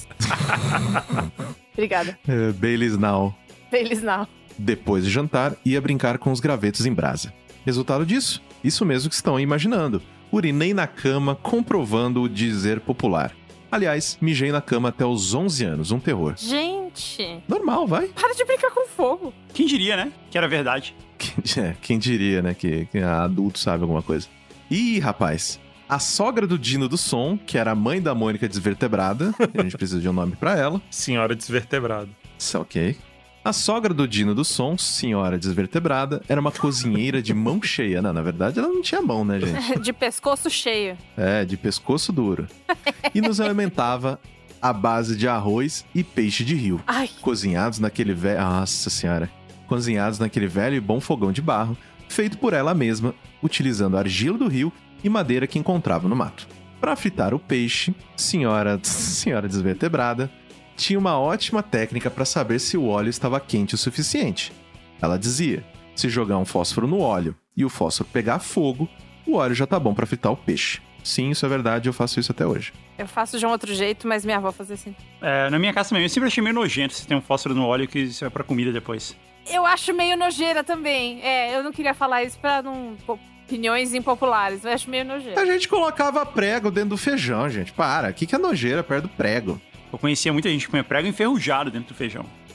Obrigada. Baileys Now. Baileys não. Depois de jantar, ia brincar com os gravetos em brasa. Resultado disso? Isso mesmo que estão imaginando. Urinei na cama, comprovando o dizer popular. Aliás, mijei na cama até os 11 anos, um terror. Gente, Normal, vai. para de brincar com fogo. Quem diria, né? Que era verdade. Quem diria, né, que adulto sabe alguma coisa. Ih, rapaz, a sogra do Dino do Som, que era a mãe da Mônica desvertebrada, a gente precisa de um nome pra ela. Senhora desvertebrada. Isso, ok. A sogra do Dino do Som, senhora desvertebrada, era uma cozinheira de mão cheia. Não, na verdade, ela não tinha mão, né, gente? De pescoço cheio. É, de pescoço duro. E nos alimentava à base de arroz e peixe de rio. Ai, Cozinhados naquele velho... Nossa senhora. Cozinhados naquele velho e bom fogão de barro, feito por ela mesma, utilizando argila do rio e madeira que encontrava no mato. Para fritar o peixe, senhora desvertebrada tinha uma ótima técnica para saber se o óleo estava quente o suficiente. Ela dizia: se jogar um fósforo no óleo e o fósforo pegar fogo, o óleo já tá bom para fritar o peixe. Sim, isso é verdade, eu faço isso até hoje. eu faço de um outro jeito, mas minha avó fazia assim. Na minha casa também, eu sempre achei meio nojento se tem um fósforo no óleo que isso é pra comida depois. Eu acho meio nojeira também. Eu não queria falar isso pra não... Opiniões impopulares, eu acho meio nojeira. A gente colocava prego dentro do feijão, gente. Para, o que é nojeira perto do prego? Eu conhecia muita gente que comia prego enferrujado dentro do feijão.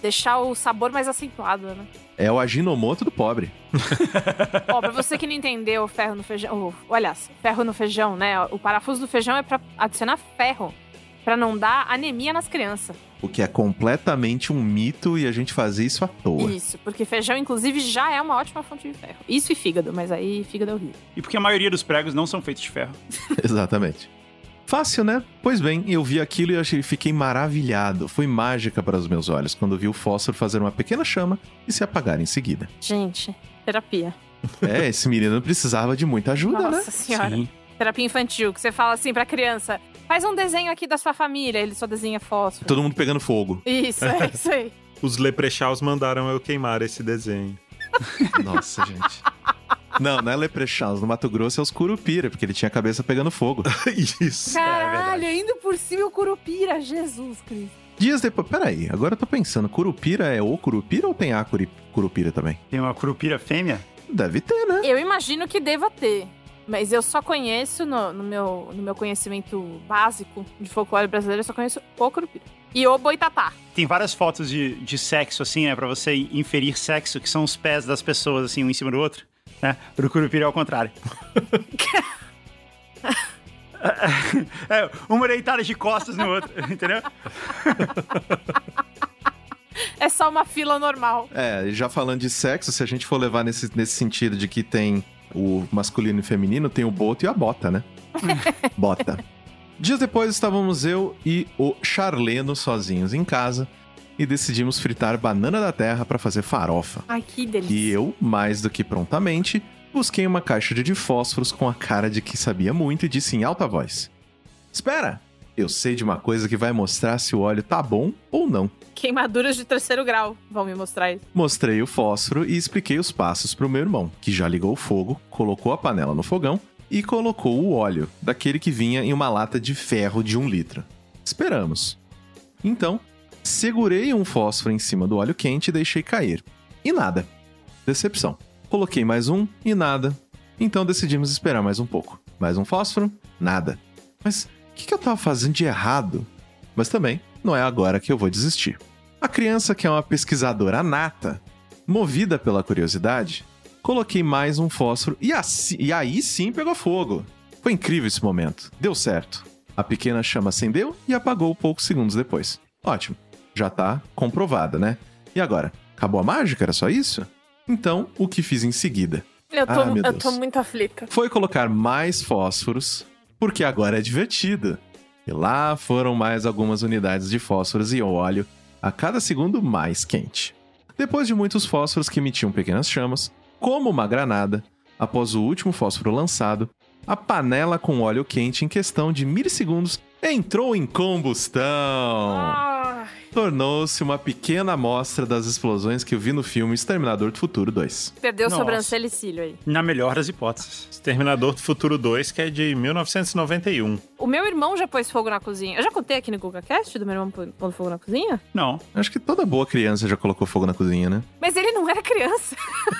Deixar o sabor mais acentuado, né? É o Ajinomoto do pobre. Ó, pra você que não entendeu o ferro no feijão... ferro no feijão, né? O parafuso do feijão é pra adicionar ferro. Pra não dar anemia nas crianças. O que é completamente um mito e a gente fazia isso à toa. Isso, porque feijão, inclusive, já é uma ótima fonte de ferro. Isso e fígado, mas aí fígado é horrível. E porque a maioria dos pregos não são feitos de ferro. Exatamente. Fácil, né? Pois bem, eu vi aquilo e fiquei maravilhado. Foi mágica para os meus olhos quando vi o fósforo fazer uma pequena chama e se apagar em seguida. Gente, terapia. Esse menino precisava de muita ajuda, né? Nossa senhora. Sim. Terapia infantil, que você fala assim pra criança, faz um desenho aqui da sua família, ele só desenha fósforo. Todo mundo pegando fogo. Isso, é isso aí. Os leprechauns mandaram eu queimar esse desenho. Nossa, gente. Não é Leprechauns. No Mato Grosso é os Curupira, porque ele tinha a cabeça pegando fogo. Isso. Caralho, ainda por cima o Curupira, Jesus Cristo. Dias depois... Peraí, agora eu tô pensando. Curupira é o Curupira ou tem a Curupira também? Tem uma curupira fêmea? Deve ter, né? Eu imagino que deva ter. Mas eu só conheço, no meu conhecimento básico de folclore brasileiro, eu só conheço o Curupira. E o Boitatá. Tem várias fotos de sexo, assim, né? Pra você inferir sexo, que são os pés das pessoas, assim, um em cima do outro. Né? O curupira é ao contrário. Uma deitada de costas no outro, entendeu? É só uma fila normal. Já falando de sexo, se a gente for levar nesse sentido de que tem o masculino e feminino, tem o boto e a bota, né? Bota. Dias depois estávamos eu e o Charleno sozinhos em casa e decidimos fritar banana da terra para fazer farofa. Ai, que delícia. E eu, mais do que prontamente, busquei uma caixa de fósforos com a cara de que sabia muito e disse em alta voz: "Espera! Eu sei de uma coisa que vai mostrar se o óleo tá bom ou não." Queimaduras de 3º grau vão me mostrar isso. Mostrei o fósforo e expliquei os passos pro meu irmão, que já ligou o fogo, colocou a panela no fogão e colocou o óleo, daquele que vinha em uma lata de ferro de 1 litro. Esperamos. Então, segurei um fósforo em cima do óleo quente e deixei cair. E nada. Decepção. Coloquei mais um e nada. Então decidimos esperar mais um pouco. Mais um fósforo? Nada. Mas o que eu tava fazendo de errado? Mas também não é agora que eu vou desistir. A criança, que é uma pesquisadora nata, movida pela curiosidade, coloquei mais um fósforo e aí sim pegou fogo. Foi incrível esse momento. Deu certo. A pequena chama acendeu e apagou poucos segundos depois. Ótimo. Já tá comprovada, né? E agora? Acabou a mágica? Era só isso? Então, o que fiz em seguida? Eu tô muito aflita. Foi colocar mais fósforos, porque agora é divertido. E lá foram mais algumas unidades de fósforos e óleo, a cada segundo mais quente. Depois de muitos fósforos que emitiam pequenas chamas, como uma granada, após o último fósforo lançado, a panela com óleo quente em questão de milissegundos entrou em combustão. Tornou-se uma pequena amostra das explosões que eu vi no filme Exterminador do Futuro 2. Perdeu Nossa. sobrancelha e cílio aí. Na melhor das hipóteses. Exterminador do Futuro 2, que é de 1991. O meu irmão já pôs fogo na cozinha. Eu já contei aqui no GugaCast do meu irmão pondo fogo na cozinha? Não. Acho que toda boa criança já colocou fogo na cozinha, né? Mas ele não era criança.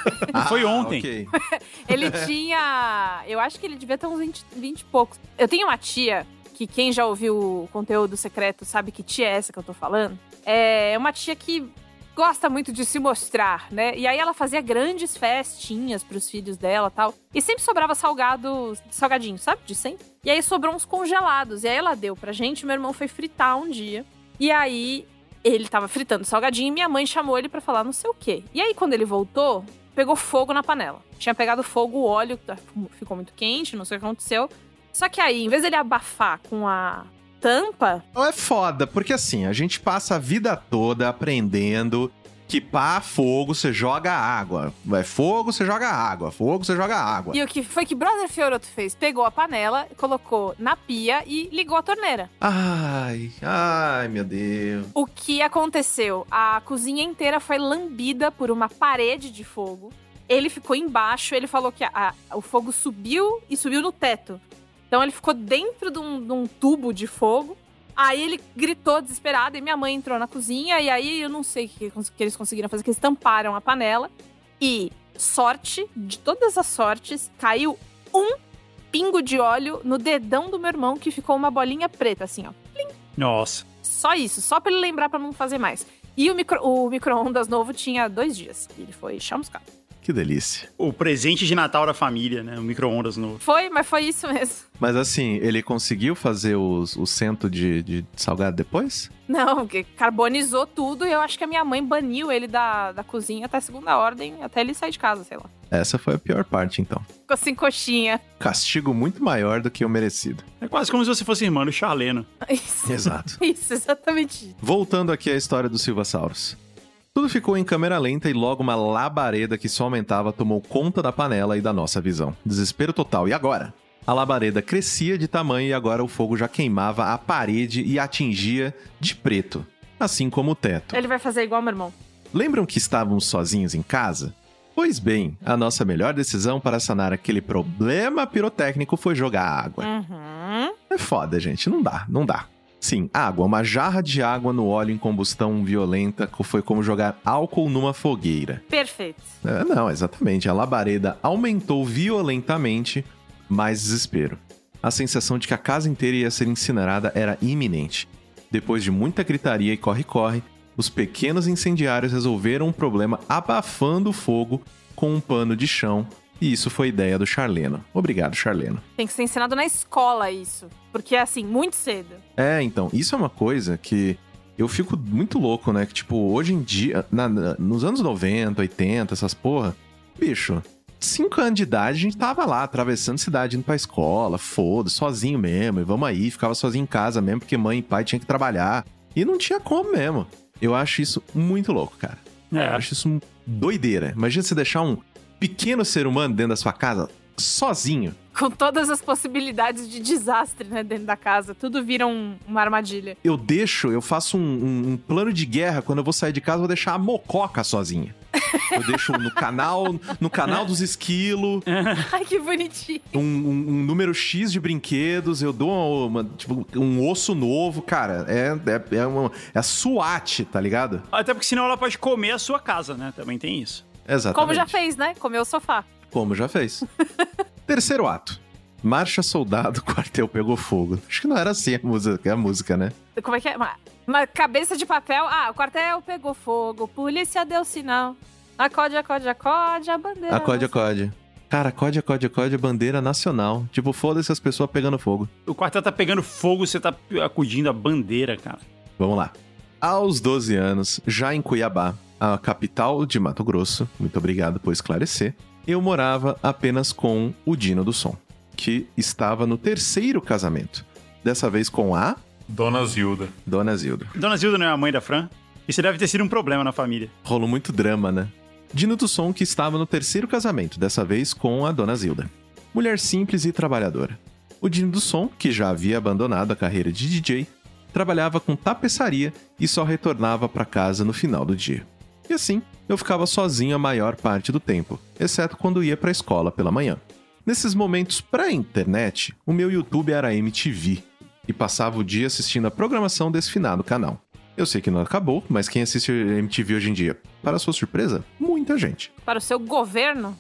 Foi ontem. Ok. Ele tinha... Eu acho que ele devia ter uns 20 e poucos. Eu tenho uma tia, que quem já ouviu o conteúdo secreto sabe que tia é essa que eu tô falando. É uma tia que gosta muito de se mostrar, né? E aí ela fazia grandes festinhas pros filhos dela e tal. E sempre sobrava salgadinho, sabe? De sempre. E aí sobrou uns congelados. E aí ela deu pra gente, meu irmão foi fritar um dia. E aí ele tava fritando salgadinho e minha mãe chamou ele pra falar não sei o quê. E aí quando ele voltou, pegou fogo na panela. Tinha pegado fogo, o óleo ficou muito quente, não sei o que aconteceu. Só que aí, em vez dele abafar com a tampa... É foda, porque assim, a gente passa a vida toda aprendendo que pá, fogo, você joga água. É fogo, você joga água. Fogo, você joga água. E o que foi que Brother Fioroto fez? Pegou a panela, colocou na pia e ligou a torneira. Ai, meu Deus. O que aconteceu? A cozinha inteira foi lambida por uma parede de fogo. Ele ficou embaixo, ele falou que o fogo subiu e subiu no teto. Então ele ficou dentro de um tubo de fogo. Aí ele gritou desesperado e minha mãe entrou na cozinha. E aí eu não sei o que eles conseguiram fazer, que eles tamparam a panela. E sorte, de todas as sortes, caiu um pingo de óleo no dedão do meu irmão, que ficou uma bolinha preta, assim, ó. Plim. Nossa. Só isso, só pra ele lembrar pra não fazer mais. E o micro-ondas novo tinha 2 dias. E ele foi chamuscado. Que delícia. O presente de Natal da família, né? O micro-ondas novo. Mas foi isso mesmo. Mas assim, ele conseguiu fazer o cento de salgado depois? Não, porque carbonizou tudo e eu acho que a minha mãe baniu ele da cozinha até segunda ordem, até ele sair de casa, sei lá. Essa foi a pior parte, então. Ficou sem coxinha. Castigo muito maior do que o merecido. É quase como se você fosse irmã do Charleno. Isso. Exato. Isso, exatamente isso. Voltando aqui à história dos Silvassauros. Tudo ficou em câmera lenta e logo uma labareda que só aumentava tomou conta da panela e da nossa visão. Desespero total. E agora? A labareda crescia de tamanho e agora o fogo já queimava a parede e atingia de preto, assim como o teto. Ele vai fazer igual meu irmão. Lembram que estávamos sozinhos em casa? Pois bem, a nossa melhor decisão para sanar aquele problema pirotécnico foi jogar água. É foda, gente. Não dá. Sim, água. Uma jarra de água no óleo em combustão violenta foi como jogar álcool numa fogueira. Perfeito. Não, exatamente. A labareda aumentou violentamente, mais desespero. A sensação de que a casa inteira ia ser incinerada era iminente. Depois de muita gritaria e corre-corre, os pequenos incendiários resolveram o problema abafando o fogo com um pano de chão. E isso foi ideia do Charleno. Obrigado, Charleno. Tem que ser ensinado na escola isso. Porque é assim, muito cedo. Então, isso é uma coisa que eu fico muito louco, né? Que, tipo, hoje em dia, nos anos 90, 80, essas porra, bicho, 5 anos de idade, a gente tava lá, atravessando a cidade, indo pra escola, foda-se, sozinho mesmo, e vamos aí, ficava sozinho em casa mesmo, porque mãe e pai tinham que trabalhar. E não tinha como mesmo. Eu acho isso muito louco, cara. Eu acho isso doideira. Imagina você deixar um pequeno ser humano dentro da sua casa, sozinho. Com todas as possibilidades de desastre, né, dentro da casa. Tudo vira uma armadilha. Eu faço um plano de guerra. Quando eu vou sair de casa, eu vou deixar a mococa sozinha. Eu deixo no canal dos esquilos. Ai, que bonitinho. Um número X de brinquedos. Eu dou um osso novo. Cara, é a SWAT, tá ligado? Até porque senão ela pode comer a sua casa, né? Também tem isso. Exatamente. Como já fez, né? Comeu o sofá. Como já fez. Terceiro ato. Marcha soldado, quartel pegou fogo. Acho que não era assim a música, né? Como é que é? Uma cabeça de papel. O quartel pegou fogo. Polícia deu sinal. Acode, acode, acode, a bandeira. Acode. Cara, acode, bandeira nacional. Tipo, foda-se as pessoas pegando fogo. O quartel tá pegando fogo, você tá acudindo a bandeira, cara. Vamos lá. Aos 12 anos, já em Cuiabá, a capital de Mato Grosso, muito obrigado por esclarecer, eu morava apenas com o Dino do Som, que estava no 3º casamento. Dessa vez com a... Dona Zilda. Dona Zilda. Dona Zilda não é a mãe da Fran? Isso deve ter sido um problema na família. Rolou muito drama, né? Dino do Som, que estava no 3º casamento, dessa vez com a Dona Zilda. Mulher simples e trabalhadora. O Dino do Som, que já havia abandonado a carreira de DJ, trabalhava com tapeçaria e só retornava para casa no final do dia. E assim, eu ficava sozinho a maior parte do tempo, exceto quando ia para a escola pela manhã. Nesses momentos pré-internet, o meu YouTube era MTV, e passava o dia assistindo a programação desse finado canal. Eu sei que não acabou, mas quem assiste MTV hoje em dia? Para sua surpresa, muita gente. Para o seu governo?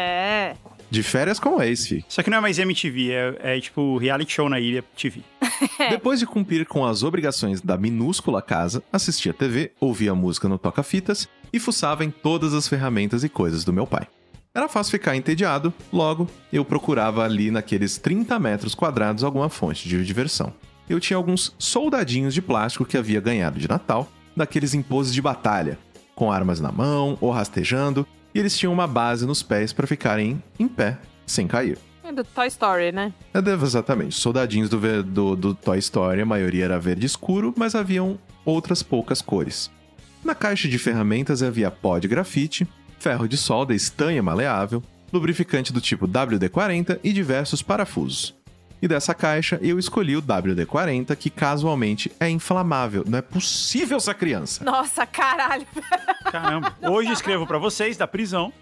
É. De férias com o ex, fi. Só que não é mais MTV, é tipo reality show na ilha TV. Depois de cumprir com as obrigações da minúscula casa, assistia TV, ouvia música no toca-fitas e fuçava em todas as ferramentas e coisas do meu pai. Era fácil ficar entediado, logo eu procurava ali naqueles 30 metros quadrados alguma fonte de diversão. Eu tinha alguns soldadinhos de plástico que havia ganhado de Natal, daqueles em poses de batalha, com armas na mão ou rastejando, e eles tinham uma base nos pés para ficarem em pé, sem cair. É do Toy Story, né? Exatamente. Soldadinhos do Toy Story, a maioria era verde escuro, mas haviam outras poucas cores. Na caixa de ferramentas havia pó de grafite, ferro de solda, estanha maleável, lubrificante do tipo WD-40 e diversos parafusos. E dessa caixa eu escolhi o WD-40, que casualmente é inflamável. Não é possível essa criança. Nossa, caralho. Caramba. Hoje escrevo pra vocês da prisão.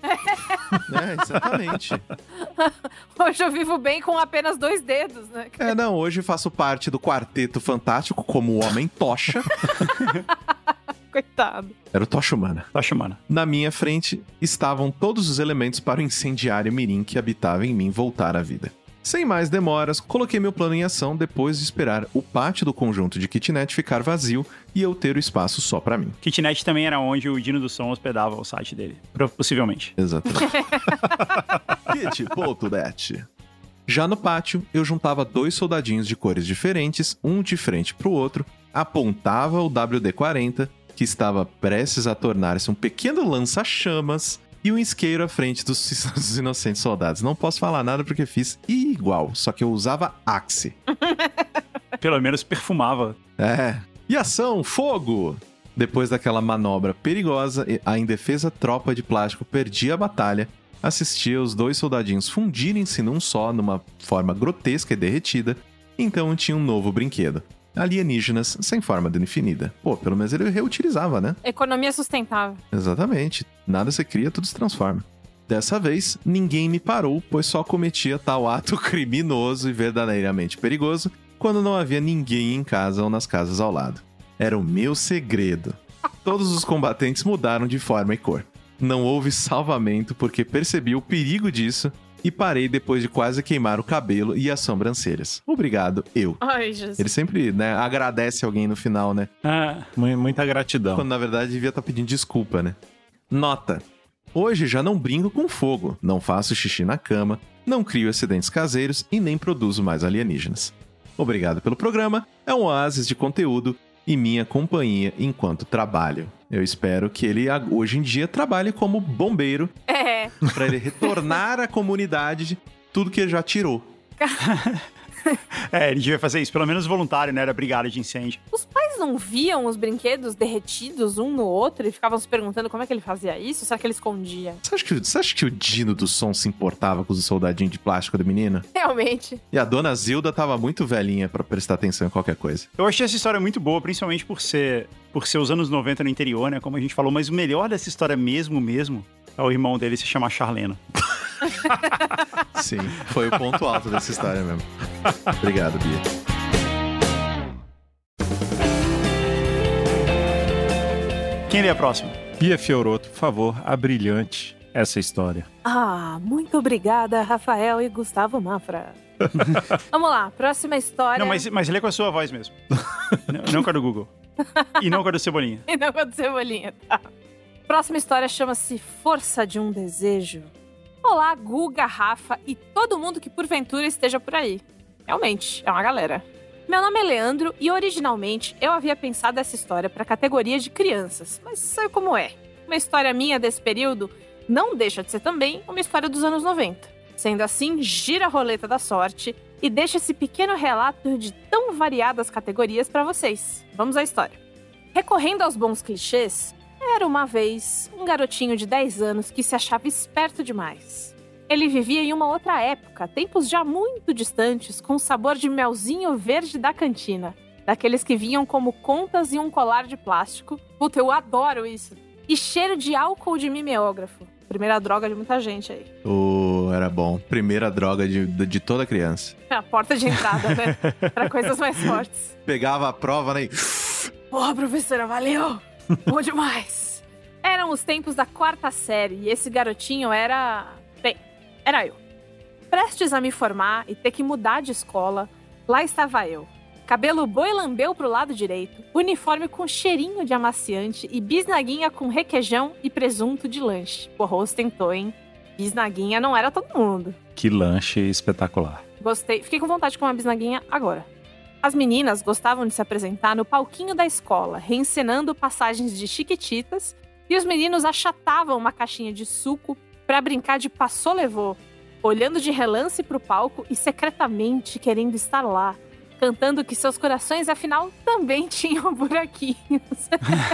Exatamente. Hoje eu vivo bem com apenas 2 dedos, né? Não, hoje faço parte do Quarteto Fantástico como o Homem Tocha. Coitado. Era o Tocha Humana. Tocha Humana. Na minha frente estavam todos os elementos para o incendiário mirim que habitava em mim voltar à vida. Sem mais demoras, coloquei meu plano em ação depois de esperar o pátio do conjunto de kitnet ficar vazio e eu ter o espaço só pra mim. Kitnet também era onde o Dino do Som hospedava o site dele, possivelmente. Exatamente. Kit.net. Já no pátio, eu juntava 2 soldadinhos de cores diferentes, um de frente pro outro, apontava o WD-40, que estava prestes a tornar-se um pequeno lança-chamas, e um isqueiro à frente dos inocentes soldados. Não posso falar nada porque fiz igual, só que eu usava Axe. Pelo menos perfumava. E ação, fogo! Depois daquela manobra perigosa, a indefesa tropa de plástico perdia a batalha, assistia os 2 soldadinhos fundirem-se num só, numa forma grotesca e derretida, então tinha um novo brinquedo. Alienígenas sem forma definida. Pô, pelo menos ele reutilizava, né? Economia sustentável. Exatamente. Nada se cria, tudo se transforma. Dessa vez, ninguém me parou, pois só cometia tal ato criminoso e verdadeiramente perigoso quando não havia ninguém em casa ou nas casas ao lado. Era o meu segredo. Todos os combatentes mudaram de forma e cor. Não houve salvamento porque percebi o perigo disso e parei depois de quase queimar o cabelo e as sobrancelhas. Obrigado, eu. Ai, Jesus. Ele sempre, né, agradece alguém no final, né? Muita gratidão. Quando na verdade devia estar pedindo desculpa, né? Nota. Hoje já não brinco com fogo, não faço xixi na cama, não crio acidentes caseiros e nem produzo mais alienígenas. Obrigado pelo programa, é um oásis de conteúdo e minha companhia enquanto trabalho. Eu espero que ele hoje em dia trabalhe como bombeiro pra ele retornar à comunidade tudo que ele já tirou. Ele devia fazer isso, pelo menos voluntário, né? Era brigada de incêndio. Os pais não viam os brinquedos derretidos um no outro e ficavam se perguntando como é que ele fazia isso? Será que ele escondia? Você acha que o Dino do Som se importava com os soldadinhos de plástico da menina? Realmente. E a dona Zilda tava muito velhinha pra prestar atenção em qualquer coisa. Eu achei essa história muito boa, principalmente por ser os anos 90 no interior, né? Como a gente falou, mas o melhor dessa história mesmo, é o irmão dele se chamar Charleno. Sim, foi o ponto alto dessa história mesmo. Obrigado, Bia. Quem lê a próxima? Bia Fioroto, por favor, abrilhante essa história. Muito obrigada, Rafael e Gustavo Mafra. Vamos lá, próxima história. Não, mas lê com a sua voz mesmo. não com a do Google. E não com a do Cebolinha. E não com a do Cebolinha, tá. Próxima história chama-se Força de um Desejo. Olá, Guga, Rafa e todo mundo que porventura esteja por aí. Realmente, é uma galera. Meu nome é Leandro e originalmente eu havia pensado essa história para a categoria de crianças, mas sabe como é? Uma história minha desse período não deixa de ser também uma história dos anos 90. Sendo assim, gira a roleta da sorte e deixa esse pequeno relato de tão variadas categorias para vocês. Vamos à história. Recorrendo aos bons clichês, era uma vez um garotinho de 10 anos que se achava esperto demais. Ele vivia em uma outra época, tempos já muito distantes, com sabor de melzinho verde da cantina. Daqueles que vinham como contas e um colar de plástico. Puta, eu adoro isso. E cheiro de álcool de mimeógrafo. Primeira droga de muita gente aí. Era bom. Primeira droga de toda criança. A porta de entrada, né? Pra coisas mais fortes. Pegava a prova, né? Porra, professora, valeu! Bom demais! Eram os tempos da 4ª série e esse garotinho era... Bem, era eu. Prestes a me formar e ter que mudar de escola, lá estava eu. Cabelo boi lambeu pro lado direito, uniforme com cheirinho de amaciante e bisnaguinha com requeijão e presunto de lanche. Porra, ostentou, hein? Bisnaguinha não era todo mundo. Que lanche espetacular. Gostei. Fiquei com vontade de comer uma bisnaguinha agora. As meninas gostavam de se apresentar no palquinho da escola, reencenando passagens de Chiquititas, e os meninos achatavam uma caixinha de suco pra brincar de passou-levou, olhando de relance pro palco e secretamente querendo estar lá, cantando que seus corações, afinal, também tinham buraquinhos.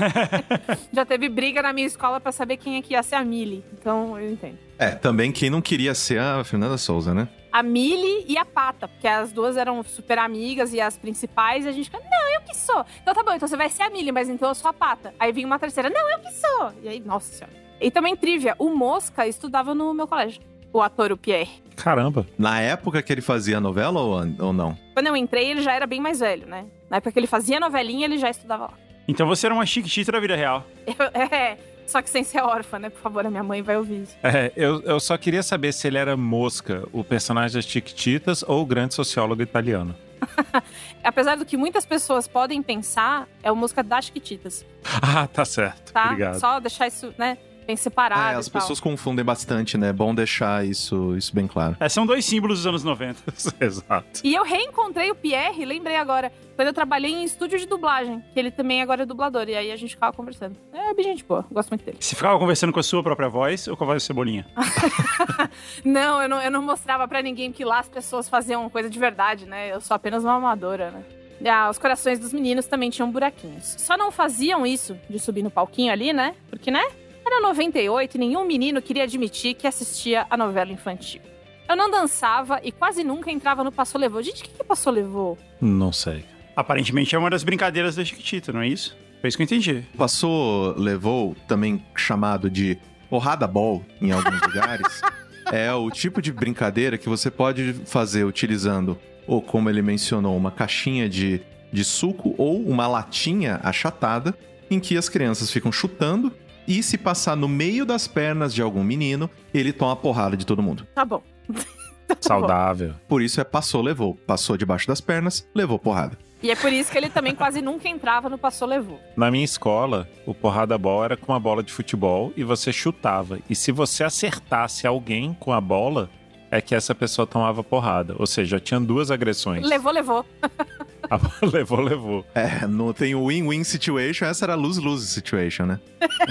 Já teve briga na minha escola pra saber quem é que ia ser a Millie, então eu entendo. Também quem não queria ser a Fernanda Souza, né? A Millie e a Pata, porque as duas eram super amigas e as principais, e a gente fica, não, eu que sou. Então tá bom, então você vai ser a Millie, mas então eu sou a Pata. Aí vinha uma terceira, não, eu que sou. E aí, nossa senhora. E também trivia, o Mosca estudava no meu colégio, o ator, o Pierre. Caramba. Na época que ele fazia a novela ou não? Quando eu entrei, ele já era bem mais velho, né? Na época que ele fazia novelinha, ele já estudava lá. Então você era uma Chiquitita da vida real. Só que sem ser órfã, né? Por favor, a minha mãe vai ouvir isso. Eu só queria saber se ele era Mosca, o personagem das Chiquititas, ou o grande sociólogo italiano. Apesar do que muitas pessoas podem pensar, é o Mosca das Chiquititas. Ah, tá certo. Tá? Obrigado. Só deixar isso, né? Bem separado. As pessoas confundem bastante, né? É bom deixar isso bem claro. São 2 símbolos dos anos 90. Exato. E eu reencontrei o Pierre, lembrei agora, quando eu trabalhei em estúdio de dublagem, que ele também agora é dublador, e aí a gente ficava conversando. É bem gente boa, gosto muito dele. Você ficava conversando com a sua própria voz ou com a voz do Cebolinha? Não, eu não mostrava pra ninguém que lá as pessoas faziam coisa de verdade, né? Eu sou apenas uma amadora, né? Os corações dos meninos também tinham buraquinhos. Só não faziam isso de subir no palquinho ali, né? Porque, né? Era 98 e nenhum menino queria admitir que assistia a novela infantil. Eu não dançava e quase nunca entrava no Passou Levou. Gente, o que Passou Levou? Não sei. Aparentemente é uma das brincadeiras da Chiquitita, não é isso? Foi isso que eu entendi. Passou, levou, também chamado de porrada ball em alguns lugares, é o tipo de brincadeira que você pode fazer utilizando, ou como ele mencionou, uma caixinha de suco ou uma latinha achatada, em que as crianças ficam chutando, e se passar no meio das pernas de algum menino, ele toma a porrada de todo mundo. Tá bom. Saudável. Por isso é passou, levou. Passou debaixo das pernas, levou porrada. E é por isso que ele também quase nunca entrava no Passou Levou. Na minha escola, o porrada ball era com uma bola de futebol e você chutava. E se você acertasse alguém com a bola, é que essa pessoa tomava porrada. Ou seja, tinha 2 agressões. Levou. Levou. Não tem o win-win situation, essa era a lose-lose situation, né?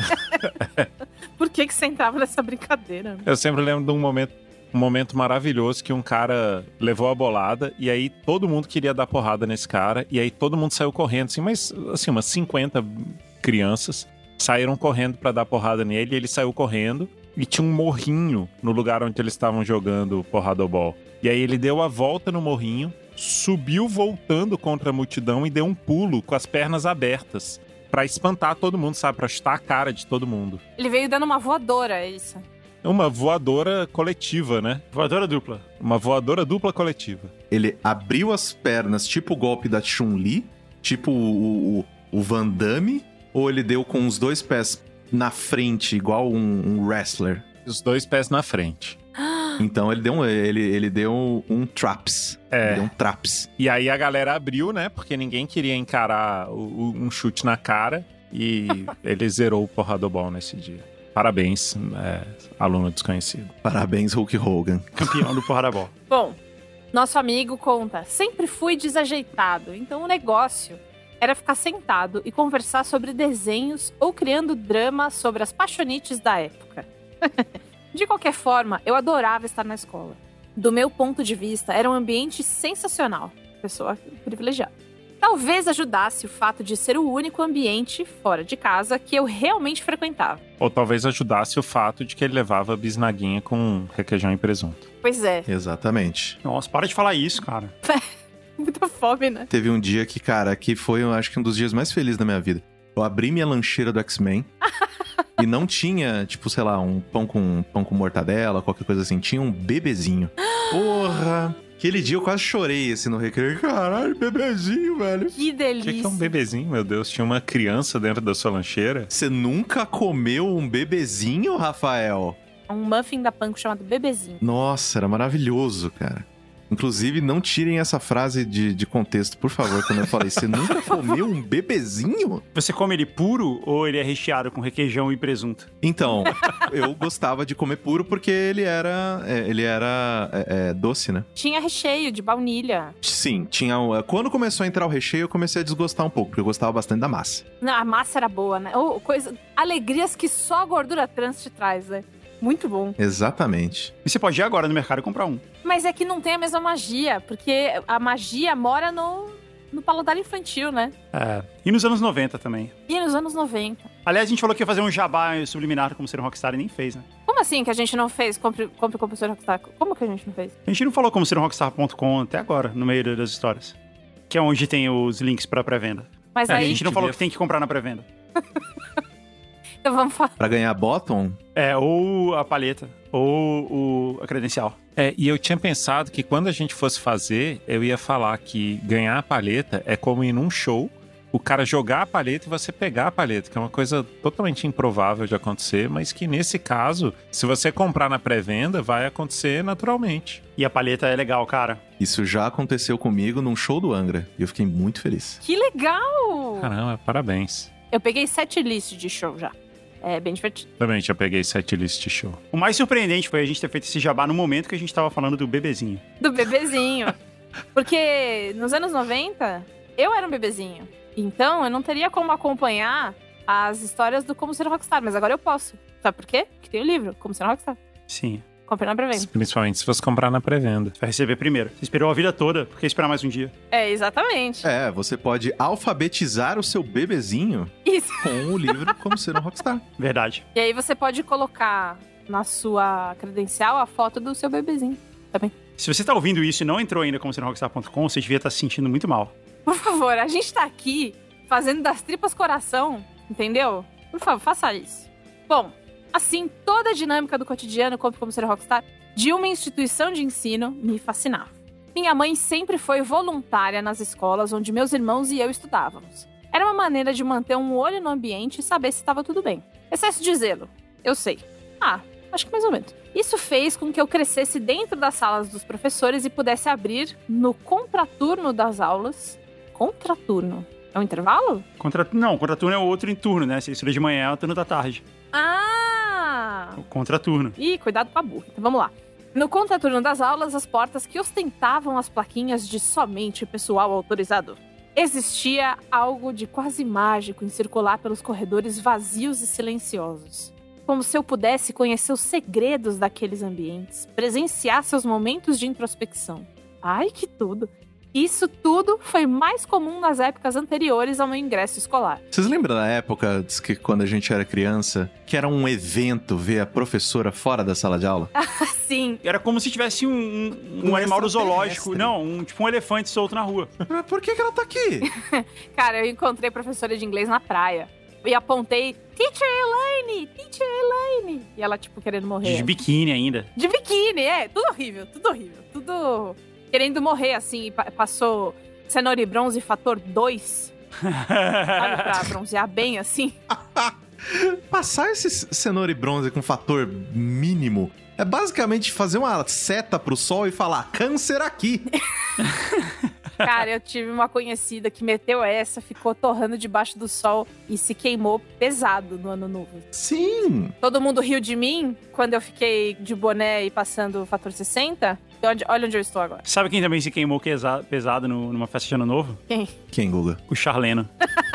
Por que você entrava nessa brincadeira? Eu sempre lembro de um momento maravilhoso que um cara levou a bolada e aí todo mundo queria dar porrada nesse cara e aí todo mundo saiu correndo, assim, mas assim, umas 50 crianças saíram correndo pra dar porrada nele e ele saiu correndo e tinha um morrinho no lugar onde eles estavam jogando porradobol. E aí ele deu a volta no morrinho, subiu voltando contra a multidão e deu um pulo com as pernas abertas pra espantar todo mundo, sabe? Pra chutar a cara de todo mundo. Ele veio dando uma voadora, é isso? Uma voadora coletiva, né? Voadora dupla. Uma voadora dupla coletiva. Ele abriu as pernas, tipo o golpe da Chun-Li, tipo o Van Damme, ou ele deu com os 2 pés na frente, igual um wrestler? Os 2 pés na frente. Então ele deu um traps. Ele deu um traps. E aí a galera abriu, né? Porque ninguém queria encarar um chute na cara. E ele zerou o porradobol nesse dia. Parabéns, aluno desconhecido. Parabéns, Hulk Hogan. Campeão do porradobol. Bom, nosso amigo conta, sempre fui desajeitado, então o negócio era ficar sentado e conversar sobre desenhos ou criando drama sobre as paixonites da época. De qualquer forma, eu adorava estar na escola. Do meu ponto de vista, era um ambiente sensacional. Pessoa privilegiada. Talvez ajudasse o fato de ser o único ambiente fora de casa que eu realmente frequentava. Ou talvez ajudasse o fato de que ele levava bisnaguinha com requeijão e presunto. Pois é. Exatamente. Nossa, para de falar isso, cara. Muita fome, né? Teve um dia que, cara, que foi, eu acho que um dos dias mais felizes da minha vida. Eu abri minha lancheira do X-Men e não tinha, tipo, sei lá, um pão com mortadela, qualquer coisa assim. Tinha um bebezinho. Porra! Aquele dia eu quase chorei, assim, no recreio. Caralho, bebezinho, velho. Que delícia. Tinha que é um bebezinho, meu Deus. Tinha uma criança dentro da sua lancheira. Você nunca comeu um bebezinho, Rafael? Um muffin da Panko chamado Bebezinho. Nossa, era maravilhoso, cara. Inclusive, não tirem essa frase de contexto, por favor, quando eu falei. Você nunca comeu um bebezinho? Você come ele puro ou ele é recheado com requeijão e presunto? Então, eu gostava de comer puro porque ele era doce, né? Tinha recheio de baunilha. Sim, tinha. Quando começou a entrar o recheio, eu comecei a desgostar um pouco, porque eu gostava bastante da massa. Não, a massa era boa, né? Alegrias que só a gordura trans te traz, né? Muito bom. Exatamente. E você pode ir agora no mercado e comprar um. Mas é que não tem a mesma magia, porque a magia mora no paladar infantil, né? E nos anos 90 também. E nos anos 90. Aliás, a gente falou que ia fazer um jabá subliminar como ser um rockstar e nem fez, né? Como assim que a gente não fez? Compre como ser um rockstar. Como que a gente não fez? A gente não falou como ser um rockstar.com até agora, no meio das histórias. Que é onde tem os links pra pré-venda. Mas A aí... gente não falou que tem que comprar na pré-venda. Então vamos falar. Pra ganhar bottom? Ou a palheta, ou a credencial. E eu tinha pensado que quando a gente fosse fazer, eu ia falar que ganhar a palheta é como ir num show o cara jogar a palheta e você pegar a palheta, que é uma coisa totalmente improvável de acontecer, mas que nesse caso, se você comprar na pré-venda, vai acontecer naturalmente. E a palheta é legal, cara. Isso já aconteceu comigo num show do Angra. E eu fiquei muito feliz. Que legal! Caramba, parabéns. Eu peguei 7 lists de show já. É bem divertido. Também já peguei 7 lists de show. O mais surpreendente foi a gente ter feito esse jabá no momento que a gente tava falando do bebezinho. Do bebezinho. Porque nos anos 90, eu era um bebezinho. Então, eu não teria como acompanhar as histórias do Como Ser Rockstar. Mas agora eu posso. Sabe por quê? Porque tem o livro, Como Ser Rockstar. Sim. Comprei na pré-venda. Principalmente se você comprar na pré-venda. Vai receber primeiro. Você esperou a vida toda, por que esperar mais um dia? É, exatamente. É, você pode alfabetizar o seu bebezinho Isso. com o livro Como Ser um Rockstar. Verdade. E aí você pode colocar na sua credencial a foto do seu bebezinho também. Se você tá ouvindo isso e não entrou ainda como serrockstar.com, você devia estar se sentindo muito mal. Por favor, a gente tá aqui fazendo das tripas coração, entendeu? Por favor, faça isso. Bom, assim, toda a dinâmica do cotidiano como ser rockstar de uma instituição de ensino me fascinava. Minha mãe sempre foi voluntária nas escolas onde meus irmãos e eu estudávamos. Era uma maneira de manter um olho no ambiente e saber se estava tudo bem. Excesso de zelo, eu sei. Acho que mais ou menos. Isso fez com que eu crescesse dentro das salas dos professores e pudesse abrir no contraturno das aulas. Contraturno? É um intervalo? Não, contraturno é o outro em turno, né? Você estuda de manhã, é o turno da tarde. Ah! O contraturno. Ih, cuidado com a burra. Então vamos lá. No contraturno das aulas, as portas que ostentavam as plaquinhas de somente pessoal autorizado. Existia algo de quase mágico em circular pelos corredores vazios e silenciosos. Como se eu pudesse conhecer os segredos daqueles ambientes, presenciar seus momentos de introspecção. Ai, que tudo! Isso tudo foi mais comum nas épocas anteriores ao meu ingresso escolar. Vocês lembram da época, diz que quando a gente era criança, que era um evento ver a professora fora da sala de aula? Sim. Era como se tivesse um animal do zoológico. Não, tipo um elefante solto na rua. Por que ela tá aqui? Cara, eu encontrei professora de inglês na praia. E apontei, Teacher Elaine! Teacher Elaine! E ela, tipo, querendo morrer. De biquíni ainda. De biquíni, tudo horrível, tudo horrível. Tudo querendo morrer, assim. Passou cenoura e bronze fator 2. Sabe, pra bronzear bem, assim. Passar esse cenoura e bronze com fator mínimo é basicamente fazer uma seta pro sol e falar, câncer aqui. Cara, eu tive uma conhecida que meteu essa, ficou torrando debaixo do sol e se queimou pesado no ano novo. Sim! Todo mundo riu de mim quando eu fiquei de boné e passando o fator 60. Olha onde eu estou agora. Sabe quem também se queimou pesado numa festa de ano novo? Quem, Guga? O Charleno.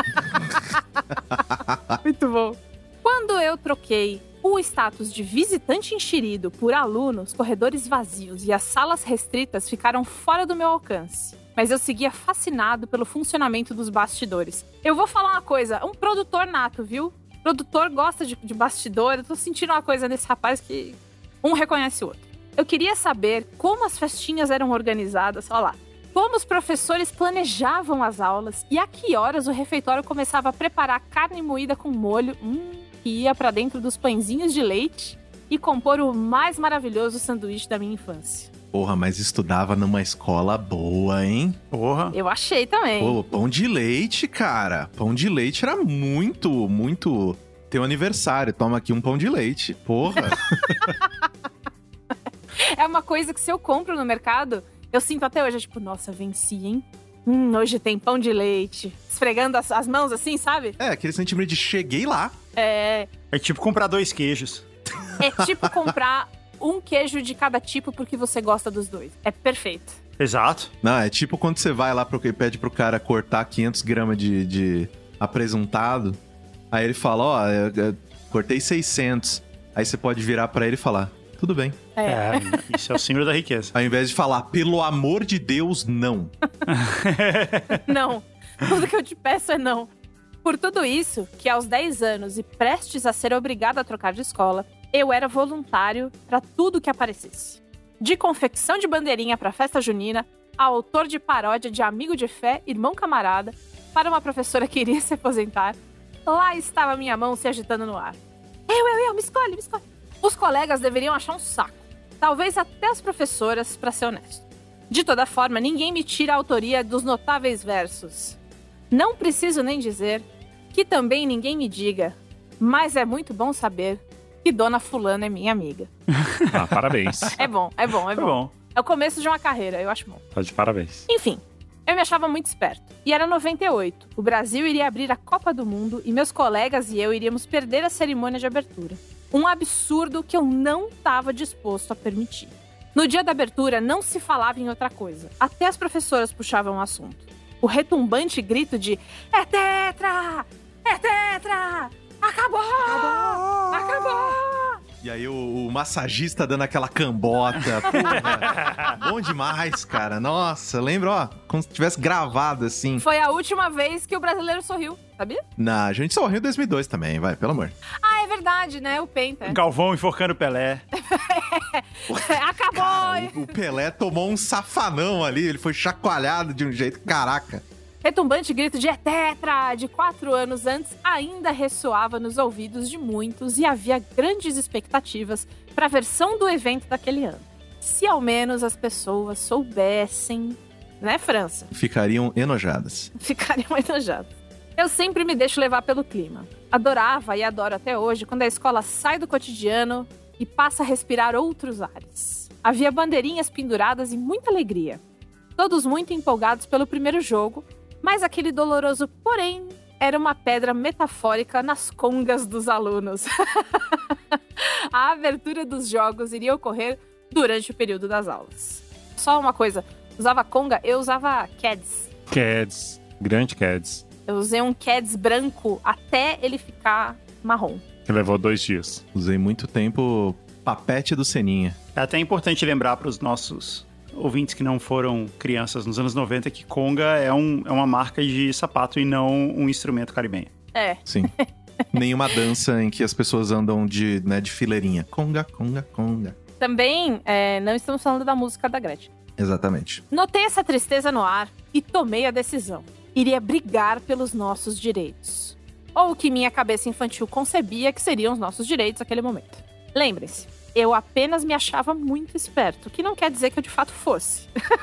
Muito bom. Quando eu troquei o status de visitante enxerido por aluno, os corredores vazios e as salas restritas ficaram fora do meu alcance. Mas eu seguia fascinado pelo funcionamento dos bastidores. Eu vou falar uma coisa, um produtor nato, viu? Produtor gosta de bastidor, eu tô sentindo uma coisa nesse rapaz que um reconhece o outro. Eu queria saber como as festinhas eram organizadas, olha lá. Como os professores planejavam as aulas e a que horas o refeitório começava a preparar carne moída com molho, que ia pra dentro dos pãezinhos de leite e compor o mais maravilhoso sanduíche da minha infância. Porra, mas estudava numa escola boa, hein? Porra. Eu achei também. Pô, pão de leite, cara. Pão de leite era muito... Tem um aniversário, toma aqui um pão de leite. Porra. É uma coisa que se eu compro no mercado, eu sinto até hoje, tipo, nossa, venci, hein? Hoje tem pão de leite. Esfregando as mãos assim, sabe? É, aquele sentimento de cheguei lá. É tipo comprar 2 queijos. É tipo comprar um queijo de cada tipo porque você gosta dos dois. É perfeito. Exato. Não, é tipo quando você vai lá e pede pro cara cortar 500 gramas de apresuntado. Aí ele fala, ó, eu cortei 600. Aí você pode virar pra ele e falar, tudo bem. Isso é o símbolo da riqueza. Ao invés de falar, pelo amor de Deus, não. Não. Tudo que eu te peço é não. Por tudo isso, que aos 10 anos e prestes a ser obrigado a trocar de escola, eu era voluntário para tudo que aparecesse. De confecção de bandeirinha para festa junina, a autor de paródia de Amigo de Fé, Irmão Camarada, para uma professora que iria se aposentar, lá estava minha mão se agitando no ar. Eu, me escolhe. Os colegas deveriam achar um saco. Talvez até as professoras, para ser honesto. De toda forma, ninguém me tira a autoria dos notáveis versos. Não preciso nem dizer, que também ninguém me diga, mas é muito bom saber que Dona Fulana é minha amiga. Ah, parabéns. É bom. Tá bom. É o começo de uma carreira, eu acho bom. Tá de parabéns. Enfim, eu me achava muito esperto. E era 98. O Brasil iria abrir a Copa do Mundo e meus colegas e eu iríamos perder a cerimônia de abertura. Um absurdo que eu não estava disposto a permitir. No dia da abertura, não se falava em outra coisa. Até as professoras puxavam o assunto. O retumbante grito de "É tetra! É tetra! Acabou! Acabou!" E aí o massagista dando aquela cambota. Porra, bom demais, cara. Nossa, lembra, ó, como se tivesse gravado assim. Foi a última vez que o brasileiro sorriu, sabia? Não, a gente sorriu em 2002 também, vai, pelo amor. Ah, é verdade, né? O Penta. Galvão enforcando Pelé. Acabou! Cara, o Pelé tomou um safanão ali, ele foi chacoalhado de um jeito, caraca. Retumbante grito de "É tetra!" de 4 anos antes ainda ressoava nos ouvidos de muitos e havia grandes expectativas para a versão do evento daquele ano. Se ao menos as pessoas soubessem, né, França? Ficariam enojadas. Ficariam enojadas. Eu sempre me deixo levar pelo clima. Adorava e adoro até hoje quando a escola sai do cotidiano e passa a respirar outros ares. Havia bandeirinhas penduradas e muita alegria. Todos muito empolgados pelo primeiro jogo, mas aquele doloroso porém era uma pedra metafórica nas congas dos alunos. A abertura dos jogos iria ocorrer durante o período das aulas. Só uma coisa, usava conga, eu usava Keds. Keds, grande Keds. Eu usei um Keds branco até ele ficar marrom. Que levou 2 dias. Usei muito tempo papete do Seninha. É até importante lembrar para os nossos ouvintes que não foram crianças nos anos 90 que conga é uma marca de sapato e não um instrumento caribenho. É. Sim. Nenhuma dança em que as pessoas andam de fileirinha. Conga, conga, conga. Também não estamos falando da música da Gretchen. Exatamente. Notei essa tristeza no ar e tomei a decisão. Iria brigar pelos nossos direitos. Ou o que minha cabeça infantil concebia que seriam os nossos direitos naquele momento. Lembrem-se, eu apenas me achava muito esperto, que não quer dizer que eu de fato fosse.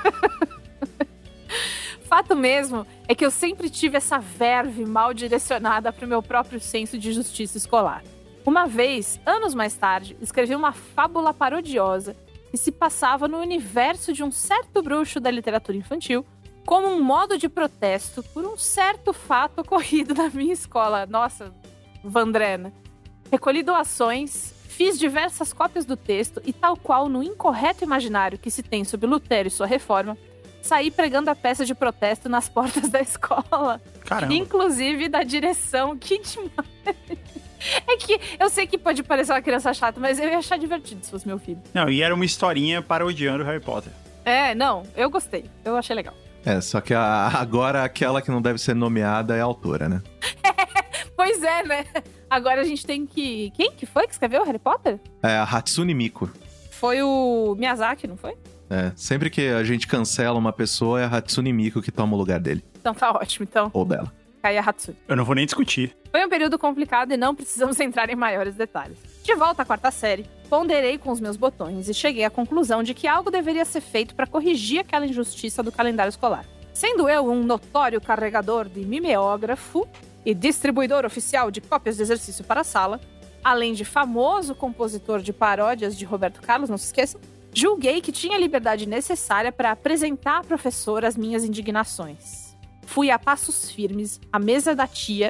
Fato mesmo é que eu sempre tive essa verve mal direcionada para o meu próprio senso de justiça escolar. Uma vez, anos mais tarde, escrevi uma fábula parodiosa que se passava no universo de um certo bruxo da literatura infantil como um modo de protesto por um certo fato ocorrido na minha escola. Nossa, Vandrena. Recolhi doações, fiz diversas cópias do texto e, tal qual no incorreto imaginário que se tem sobre Lutero e sua reforma, saí pregando a peça de protesto nas portas da escola. Caramba. Inclusive da direção. Que demais! É que eu sei que pode parecer uma criança chata, mas eu ia achar divertido se fosse meu filho. Não, e era uma historinha parodiando Harry Potter. Não, eu gostei. Eu achei legal. Só que agora aquela que não deve ser nomeada é a autora, né? Pois é, né? Agora a gente tem que... Quem que foi que escreveu Harry Potter? É a Hatsune Miku. Foi o Miyazaki, não foi? Sempre que a gente cancela uma pessoa, é a Hatsune Miku que toma o lugar dele. Então tá ótimo, então. Ou dela. Cai a Hatsune. Eu não vou nem discutir. Foi um período complicado e não precisamos entrar em maiores detalhes. De volta à 4ª série, ponderei com os meus botões e cheguei à conclusão de que algo deveria ser feito para corrigir aquela injustiça do calendário escolar. Sendo eu um notório carregador de mimeógrafo e distribuidor oficial de cópias de exercício para a sala, além de famoso compositor de paródias de Roberto Carlos, não se esqueçam, julguei que tinha a liberdade necessária para apresentar à professora as minhas indignações. Fui a passos firmes à mesa da tia.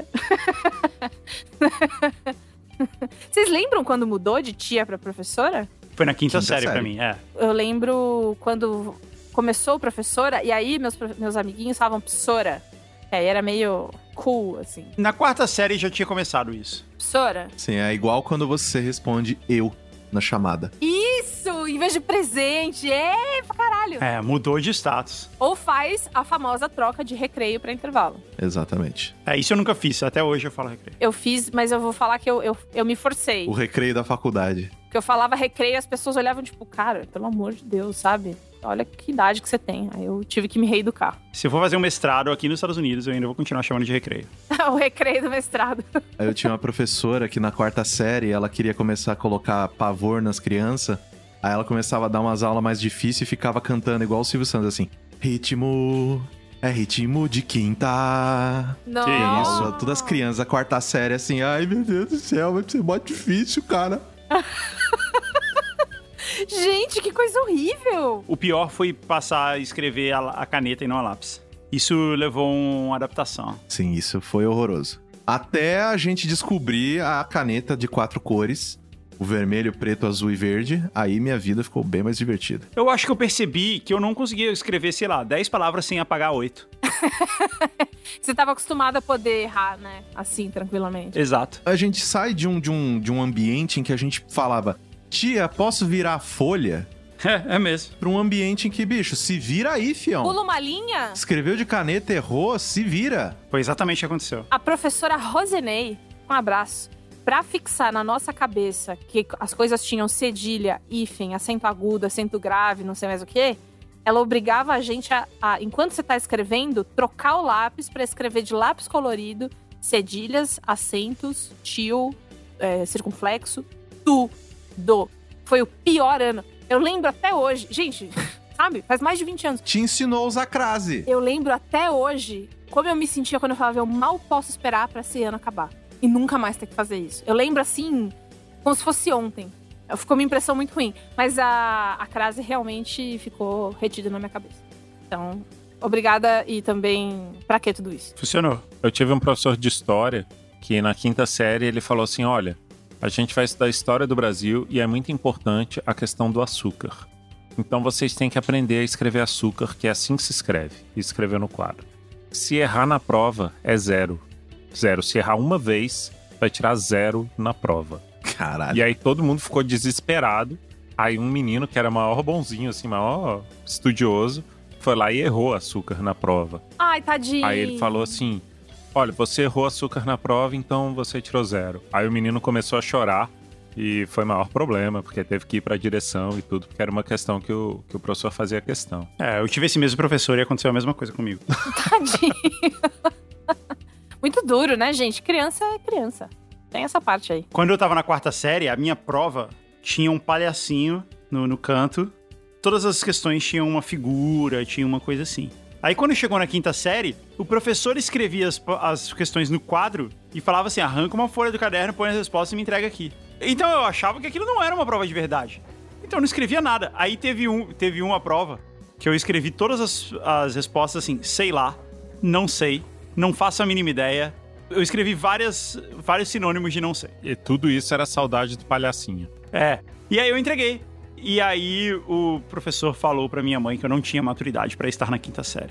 Vocês lembram quando mudou de tia para professora? Foi na quinta série pra mim, Eu lembro quando começou professora e aí meus amiguinhos falavam professora. Aí era meio cool, assim. Na 4ª série já tinha começado isso. Professora? Sim, é igual quando você responde eu na chamada. Isso! Em vez de presente. Pra caralho. Mudou de status. Ou faz a famosa troca de recreio pra intervalo. Exatamente. Isso eu nunca fiz. Até hoje eu falo recreio. Eu fiz, mas eu vou falar que eu me forcei. O recreio da faculdade. Porque eu falava recreio e as pessoas olhavam tipo, cara, pelo amor de Deus, sabe? Olha que idade que você tem. Aí eu tive que me reeducar. Se eu for fazer um mestrado aqui nos Estados Unidos, eu ainda vou continuar chamando de recreio. O recreio do mestrado. Aí eu tinha uma professora que na 4ª série, ela queria começar a colocar pavor nas crianças. Aí ela começava a dar umas aulas mais difíceis e ficava cantando igual o Silvio Santos, assim. Ritmo, É ritmo de quinta. Não. Isso, todas as crianças da quarta série assim, ai meu Deus do céu, vai ser mó difícil, cara. Gente, que coisa horrível. O pior foi passar a escrever a caneta e não a lápis. Isso levou uma adaptação. Sim, isso foi horroroso. Até a gente descobrir a caneta de 4 cores, o vermelho, preto, azul e verde, aí minha vida ficou bem mais divertida. Eu acho que eu percebi que eu não conseguia escrever, sei lá, 10 palavras sem apagar 8. Você tava acostumado a poder errar, né? Assim, tranquilamente. Exato. A gente sai de um ambiente em que a gente falava, tia, posso virar a folha? É mesmo. Pra um ambiente em que, bicho, se vira aí, fião. Pula uma linha. Escreveu de caneta, errou, se vira. Foi exatamente o que aconteceu. A professora Rosenei, um abraço, pra fixar na nossa cabeça que as coisas tinham cedilha, hífen, acento agudo, acento grave, não sei mais o quê, ela obrigava a gente a enquanto você tá escrevendo, trocar o lápis pra escrever de lápis colorido, cedilhas, acentos, tio, circunflexo, tudo. Foi o pior ano. Eu lembro até hoje. Gente, sabe? Faz mais de 20 anos. Te ensinou a usar crase. Eu lembro até hoje como eu me sentia quando eu falava, eu mal posso esperar pra esse ano acabar. E nunca mais ter que fazer isso. Eu lembro assim, como se fosse ontem. Ficou uma impressão muito ruim. Mas a crase realmente ficou retida na minha cabeça. Então, obrigada e também, pra que tudo isso? Funcionou. Eu tive um professor de história que na 5ª série ele falou assim, olha, a gente vai estudar a história do Brasil e é muito importante a questão do açúcar. Então vocês têm que aprender a escrever açúcar, que é assim que se escreve. E escrever no quadro. Se errar na prova, é 0. 0. Se errar uma vez, vai tirar 0 na prova. Caralho. E aí todo mundo ficou desesperado. Aí um menino que era maior bonzinho, assim, maior estudioso, foi lá e errou açúcar na prova. Ai, tadinho. Aí ele falou assim, olha, você errou açúcar na prova, então você tirou 0. Aí o menino começou a chorar e foi o maior problema, porque teve que ir pra direção e tudo, porque era uma questão que o professor fazia questão. Eu tive esse mesmo professor e aconteceu a mesma coisa comigo. Tadinho. Muito duro, né, gente? Criança é criança. Tem essa parte aí. Quando eu tava na 4ª série, a minha prova tinha um palhacinho no canto. Todas as questões tinham uma figura, tinha uma coisa assim. Aí quando chegou na 5ª série, o professor escrevia as questões no quadro e falava assim, arranca uma folha do caderno, põe as respostas e me entrega aqui. Então eu achava que aquilo não era uma prova de verdade. Então eu não escrevia nada. Aí teve uma prova que eu escrevi todas as respostas assim, sei lá, não sei, não faço a mínima ideia. Eu escrevi vários sinônimos de não sei. E tudo isso era saudade do palhacinho. E aí eu entreguei. E aí o professor falou pra minha mãe que eu não tinha maturidade pra estar na 5ª série.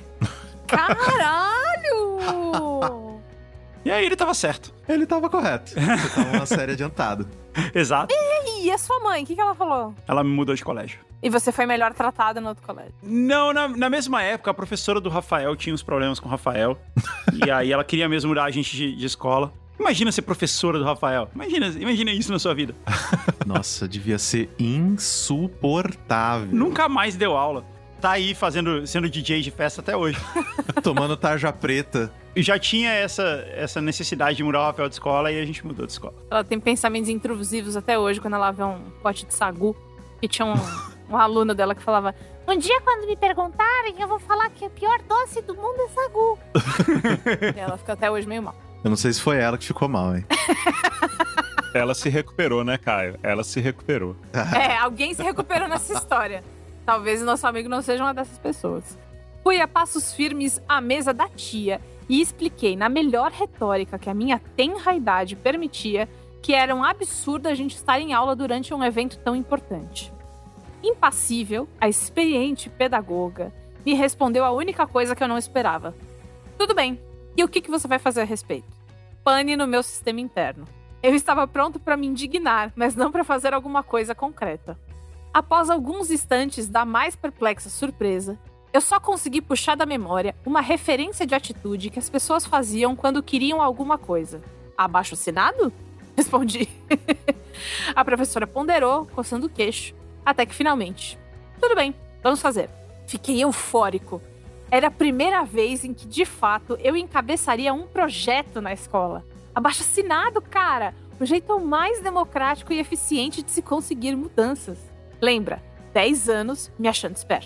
Caralho! E aí ele tava certo. Ele tava correto. Você tava uma série adiantado. Exato. E a sua mãe? O que ela falou? Ela me mudou de colégio. E você foi melhor tratada no outro colégio? Não, na mesma época, a professora do Rafael tinha uns problemas com o Rafael. E aí ela queria mesmo mudar a gente de escola. Imagina ser professora do Rafael. Imagina isso na sua vida. Nossa, devia ser insuportável. Nunca mais deu aula. Tá aí sendo DJ de festa até hoje. Tomando tarja preta. E já tinha essa necessidade de mudar o Rafael de escola e a gente mudou de escola. Ela tem pensamentos intrusivos até hoje, quando ela vê um pote de sagu. E tinha um aluno dela que falava, um dia quando me perguntarem, eu vou falar que o pior doce do mundo é sagu. e ela fica até hoje meio mal. Eu não sei se foi ela que ficou mal, hein? Ela se recuperou, né, Caio? Ela se recuperou. Alguém se recuperou nessa história. Talvez o nosso amigo não seja uma dessas pessoas. Fui a passos firmes à mesa da tia e expliquei na melhor retórica que a minha tenra idade permitia que era um absurdo a gente estar em aula durante um evento tão importante. Impassível, a experiente pedagoga me respondeu a única coisa que eu não esperava. Tudo bem, e o que você vai fazer a respeito? Pane no meu sistema interno. Eu estava pronto para me indignar, mas não para fazer alguma coisa concreta. Após alguns instantes da mais perplexa surpresa, eu só consegui puxar da memória uma referência de atitude que as pessoas faziam quando queriam alguma coisa. Abaixo-assinado? Respondi. A professora ponderou, coçando o queixo, até que finalmente. Tudo bem, vamos fazer. Fiquei eufórico. Era a primeira vez em que, de fato, eu encabeçaria um projeto na escola. Abaixo-assinado, cara! O jeito mais democrático e eficiente de se conseguir mudanças. Lembra, 10 anos me achando esperto.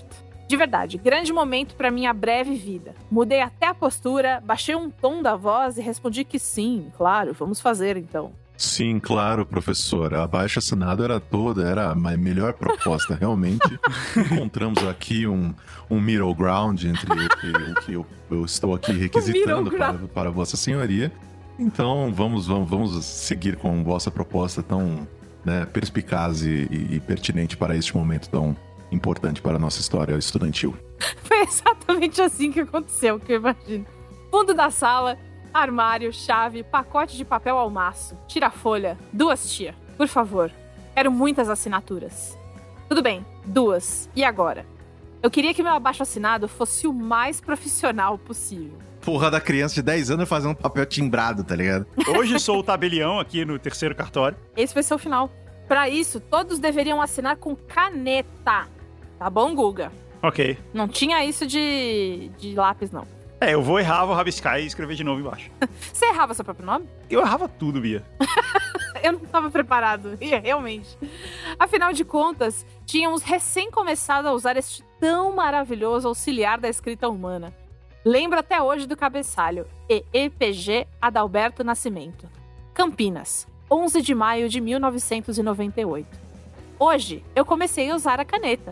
De verdade, grande momento pra minha breve vida. Mudei até a postura, baixei um tom da voz e respondi que sim, claro, vamos fazer então. Sim, claro, professor. A abaixo-assinado era a melhor proposta. Realmente, encontramos aqui um middle ground entre o que eu estou aqui requisitando para Vossa Senhoria. Então, vamos seguir com vossa proposta tão perspicaz e pertinente para este momento tão importante para a nossa história estudantil. Foi exatamente assim que aconteceu, que eu imagino. Fundo da sala, armário, chave, pacote de papel ao maço, tira-folha, 2 tia, por favor. Quero muitas assinaturas. Tudo bem, 2. E agora? Eu queria que meu abaixo-assinado fosse o mais profissional possível. Porra da criança de 10 anos fazendo um papel timbrado, tá ligado? Hoje sou o tabelião aqui no 3º cartório. Esse vai ser o final. Pra isso, todos deveriam assinar com caneta. Tá bom, Guga? Ok. Não tinha isso de lápis, não. Eu vou errar, vou rabiscar e escrever de novo embaixo. Você errava seu próprio nome? Eu errava tudo, Bia. Eu não tava preparado, realmente. Afinal de contas, tínhamos recém começado a usar este tão maravilhoso auxiliar da escrita humana. Lembro até hoje do cabeçalho, EEPG Adalberto Nascimento. Campinas, 11 de maio de 1998. Hoje, eu comecei a usar a caneta.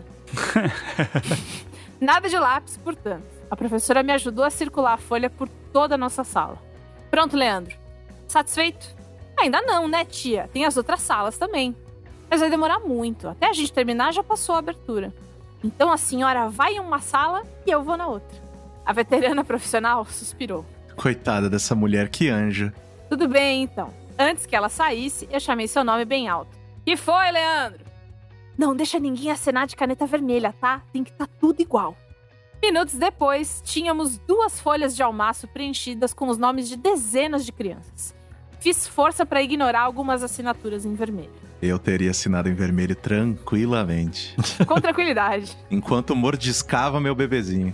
Nada de lápis, portanto. A professora me ajudou a circular a folha por toda a nossa sala. Pronto, Leandro. Satisfeito? Ainda não, né, tia? Tem as outras salas também. Mas vai demorar muito. Até a gente terminar, já passou a abertura. Então a senhora vai em uma sala e eu vou na outra. A veterana profissional suspirou. Coitada dessa mulher, que anjo. Tudo bem, então. Antes que ela saísse, eu chamei seu nome bem alto. Que foi, Leandro? Não deixa ninguém acenar de caneta vermelha, tá? Tem que estar tudo igual. Minutos depois, tínhamos 2 folhas de almaço preenchidas com os nomes de dezenas de crianças. Fiz força para ignorar algumas assinaturas em vermelho. Eu teria assinado em vermelho tranquilamente. Com tranquilidade. Enquanto mordiscava meu bebezinho.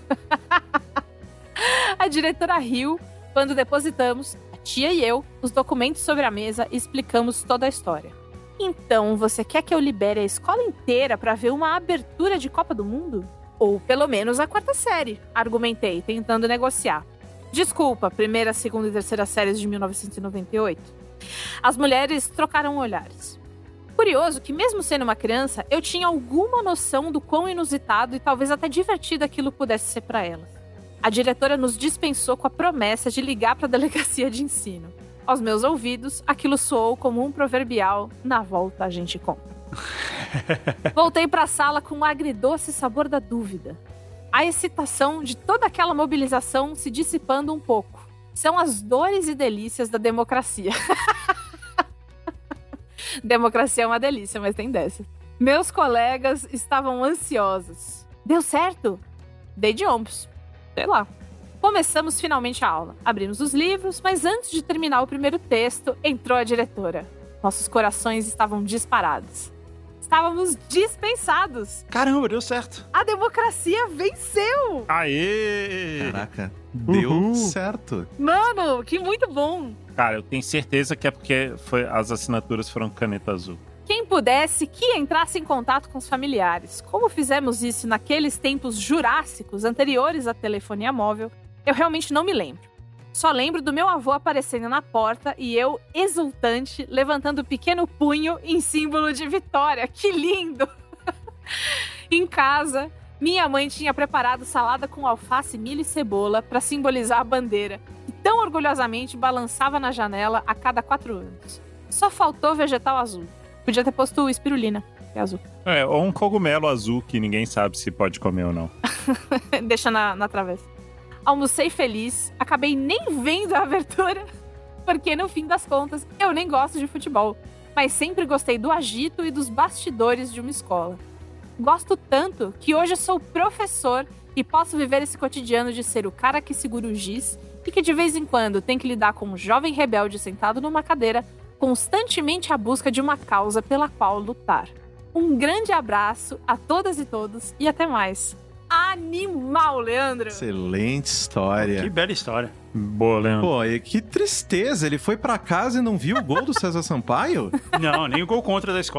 A diretora riu quando depositamos, a tia e eu, os documentos sobre a mesa e explicamos toda a história. Então, você quer que eu libere a escola inteira para ver uma abertura de Copa do Mundo? Ou pelo menos a 4ª série, argumentei, tentando negociar. Desculpa, 1ª, 2ª e 3ª séries de 1998. As mulheres trocaram olhares. Curioso que, mesmo sendo uma criança, eu tinha alguma noção do quão inusitado e talvez até divertido aquilo pudesse ser para elas. A diretora nos dispensou com a promessa de ligar para a delegacia de ensino. Aos meus ouvidos, aquilo soou como um proverbial: na volta a gente compra. Voltei para a sala com um agridoce sabor da dúvida. A excitação de toda aquela mobilização se dissipando um pouco. São as dores e delícias da democracia. Democracia é uma delícia, mas tem dessa. Meus colegas estavam ansiosos. Deu certo? Dei de ombros. Sei lá. Começamos finalmente a aula. Abrimos os livros, mas antes de terminar o primeiro texto, entrou a diretora. Nossos corações estavam disparados. Estávamos dispensados. Caramba, deu certo. A democracia venceu. Aê! Caraca, deu certo. Mano, que muito bom. Cara, eu tenho certeza que é porque as assinaturas foram caneta azul. Quem pudesse, que entrasse em contato com os familiares. Como fizemos isso naqueles tempos jurássicos anteriores à telefonia móvel, eu realmente não me lembro. Só lembro do meu avô aparecendo na porta e eu, exultante, levantando o pequeno punho em símbolo de vitória. Que lindo! Em casa, minha mãe tinha preparado salada com alface, milho e cebola para simbolizar a bandeira, que tão orgulhosamente balançava na janela a cada 4 anos. Só faltou vegetal azul. Podia ter posto espirulina, que é azul. Ou um cogumelo azul que ninguém sabe se pode comer ou não. Deixa na travessa. Almocei feliz, acabei nem vendo a abertura, porque no fim das contas eu nem gosto de futebol, mas sempre gostei do agito e dos bastidores de uma escola. Gosto tanto que hoje sou professor e posso viver esse cotidiano de ser o cara que segura o giz e que de vez em quando tem que lidar com um jovem rebelde sentado numa cadeira, constantemente à busca de uma causa pela qual lutar. Um grande abraço a todas e todos e até mais. Animal, Leandro! Excelente história. Que bela história. Boa, Leandro. Pô, e que tristeza. Ele foi pra casa e não viu o gol do César Sampaio? Não, nem o gol contra da Escócia.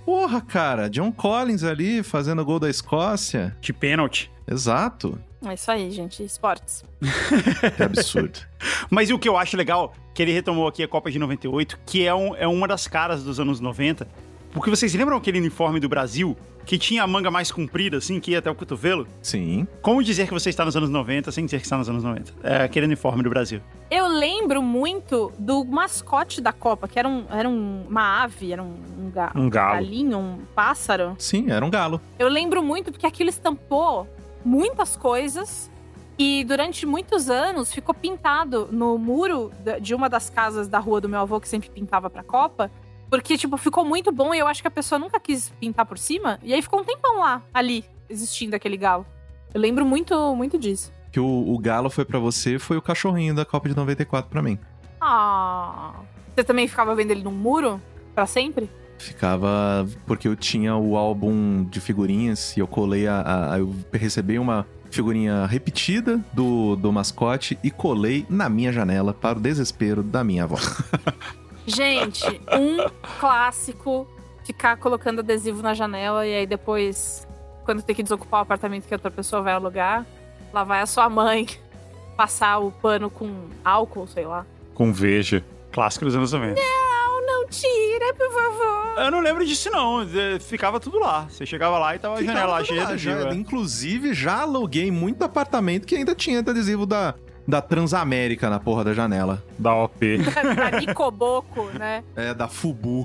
Porra, cara, John Collins ali fazendo gol da Escócia. De pênalti. Exato. É isso aí, gente. Esportes. Que absurdo. Mas o que eu acho legal, que ele retomou aqui a Copa de 98, que é uma das caras dos anos 90. Porque vocês lembram aquele uniforme do Brasil, que tinha a manga mais comprida, assim, que ia até o cotovelo? Sim. Como dizer que você está nos anos 90 sem dizer que está nos anos 90? É aquele uniforme do Brasil. Eu lembro muito do mascote da Copa, que era uma ave, era um galo. galinho, um pássaro. Sim, era um galo. Eu lembro muito porque aquilo estampou muitas coisas e durante muitos anos ficou pintado no muro de uma das casas da rua do meu avô, que sempre pintava pra Copa. Porque, tipo, ficou muito bom e eu acho que a pessoa nunca quis pintar por cima. E aí ficou um tempão lá, ali, existindo aquele galo. Eu lembro muito, muito disso. Que o galo foi pra você, foi o cachorrinho da Copa de 94 pra mim. Ah. Você também ficava vendo ele num muro? Pra sempre? Ficava... Porque eu tinha o álbum de figurinhas e eu colei eu recebi uma figurinha repetida do mascote e colei na minha janela para o desespero da minha avó. Gente, um clássico, ficar colocando adesivo na janela e aí depois, quando tem que desocupar o apartamento que outra pessoa vai alugar, lá vai a sua mãe passar o pano com álcool, sei lá. Com veja. Clássico dos anos 90. Não tira, por favor. Eu não lembro disso, não. Ficava tudo lá. Você chegava lá e tava a janela lá cheia de adesivo. Inclusive, já aluguei muito apartamento que ainda tinha adesivo da Transamérica na porra da janela. Da OP. Da Nicoboco, né? É, da Fubu.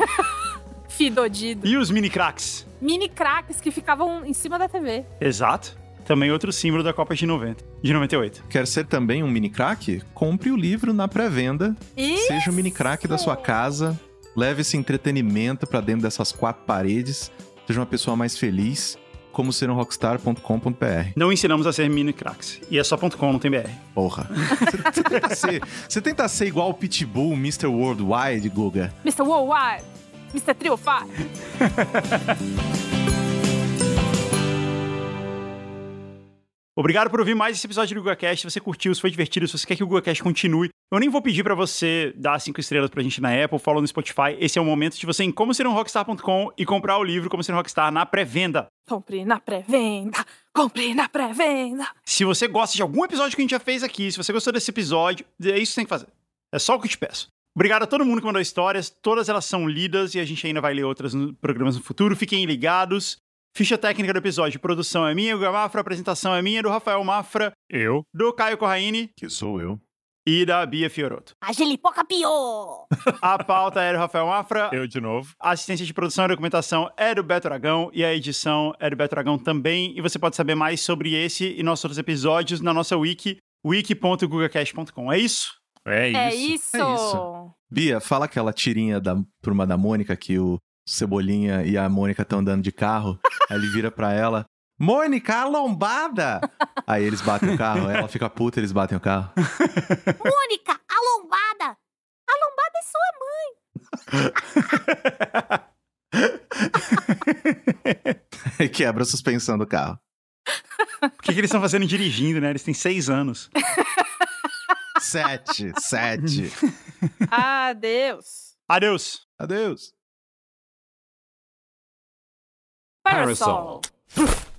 Fidodido. E os mini cracks? Mini cracks que ficavam em cima da TV. Exato. Também outro símbolo da Copa de 98. Quer ser também um mini crack? Compre o livro na pré-venda. Isso. Seja o mini crack da sua casa. Leve esse entretenimento pra dentro dessas 4 paredes. Seja uma pessoa mais feliz. Como ser um rockstar.com.br. Não ensinamos a ser mini cracks. E é só .com, não tem BR. Porra. Você tenta ser igual o Pitbull, Mr. Worldwide, Guga? Mr. Worldwide. Mr. Trio 5. Obrigado por ouvir mais esse episódio do GugaCast. Se você curtiu, se foi divertido, se você quer que o GugaCast continue, eu nem vou pedir pra você dar 5 estrelas pra gente na Apple, follow no Spotify. Esse é o momento de você ir em comoserumrockstar.com e comprar o livro Como Ser um Rockstar na pré-venda. Compre na pré-venda. Compre na pré-venda. Se você gosta de algum episódio que a gente já fez aqui, se você gostou desse episódio, é isso que você tem que fazer. É só o que eu te peço. Obrigado a todo mundo que mandou histórias. Todas elas são lidas e a gente ainda vai ler outras programas no futuro. Fiquem ligados. Ficha técnica do episódio, produção é minha, Guga Mafra, apresentação é minha, do Rafael Mafra, Eu. do Caio Corraine, Que sou eu. e da Bia Fiorotto. A gelipoca pior. A pauta é do Rafael Mafra, Eu de novo. a assistência de produção e documentação é do Beto Aragão e a edição é do Beto Aragão também. E você pode saber mais sobre esse e nossos outros episódios na nossa wiki, wiki.gugacast.com. É isso? É isso. É isso. É isso. Bia, fala aquela tirinha da Turma da Mônica que o Cebolinha e a Mônica estão andando de carro. Aí ele vira pra ela: Mônica, a lombada! Aí eles batem o carro, ela fica puta, eles batem o carro. Mônica, a lombada. A lombada é sua mãe. Aí quebra a suspensão do carro. O que eles estão fazendo dirigindo, né? Eles têm 6 anos. 7. Adeus. Adeus! Adeus. Parasol.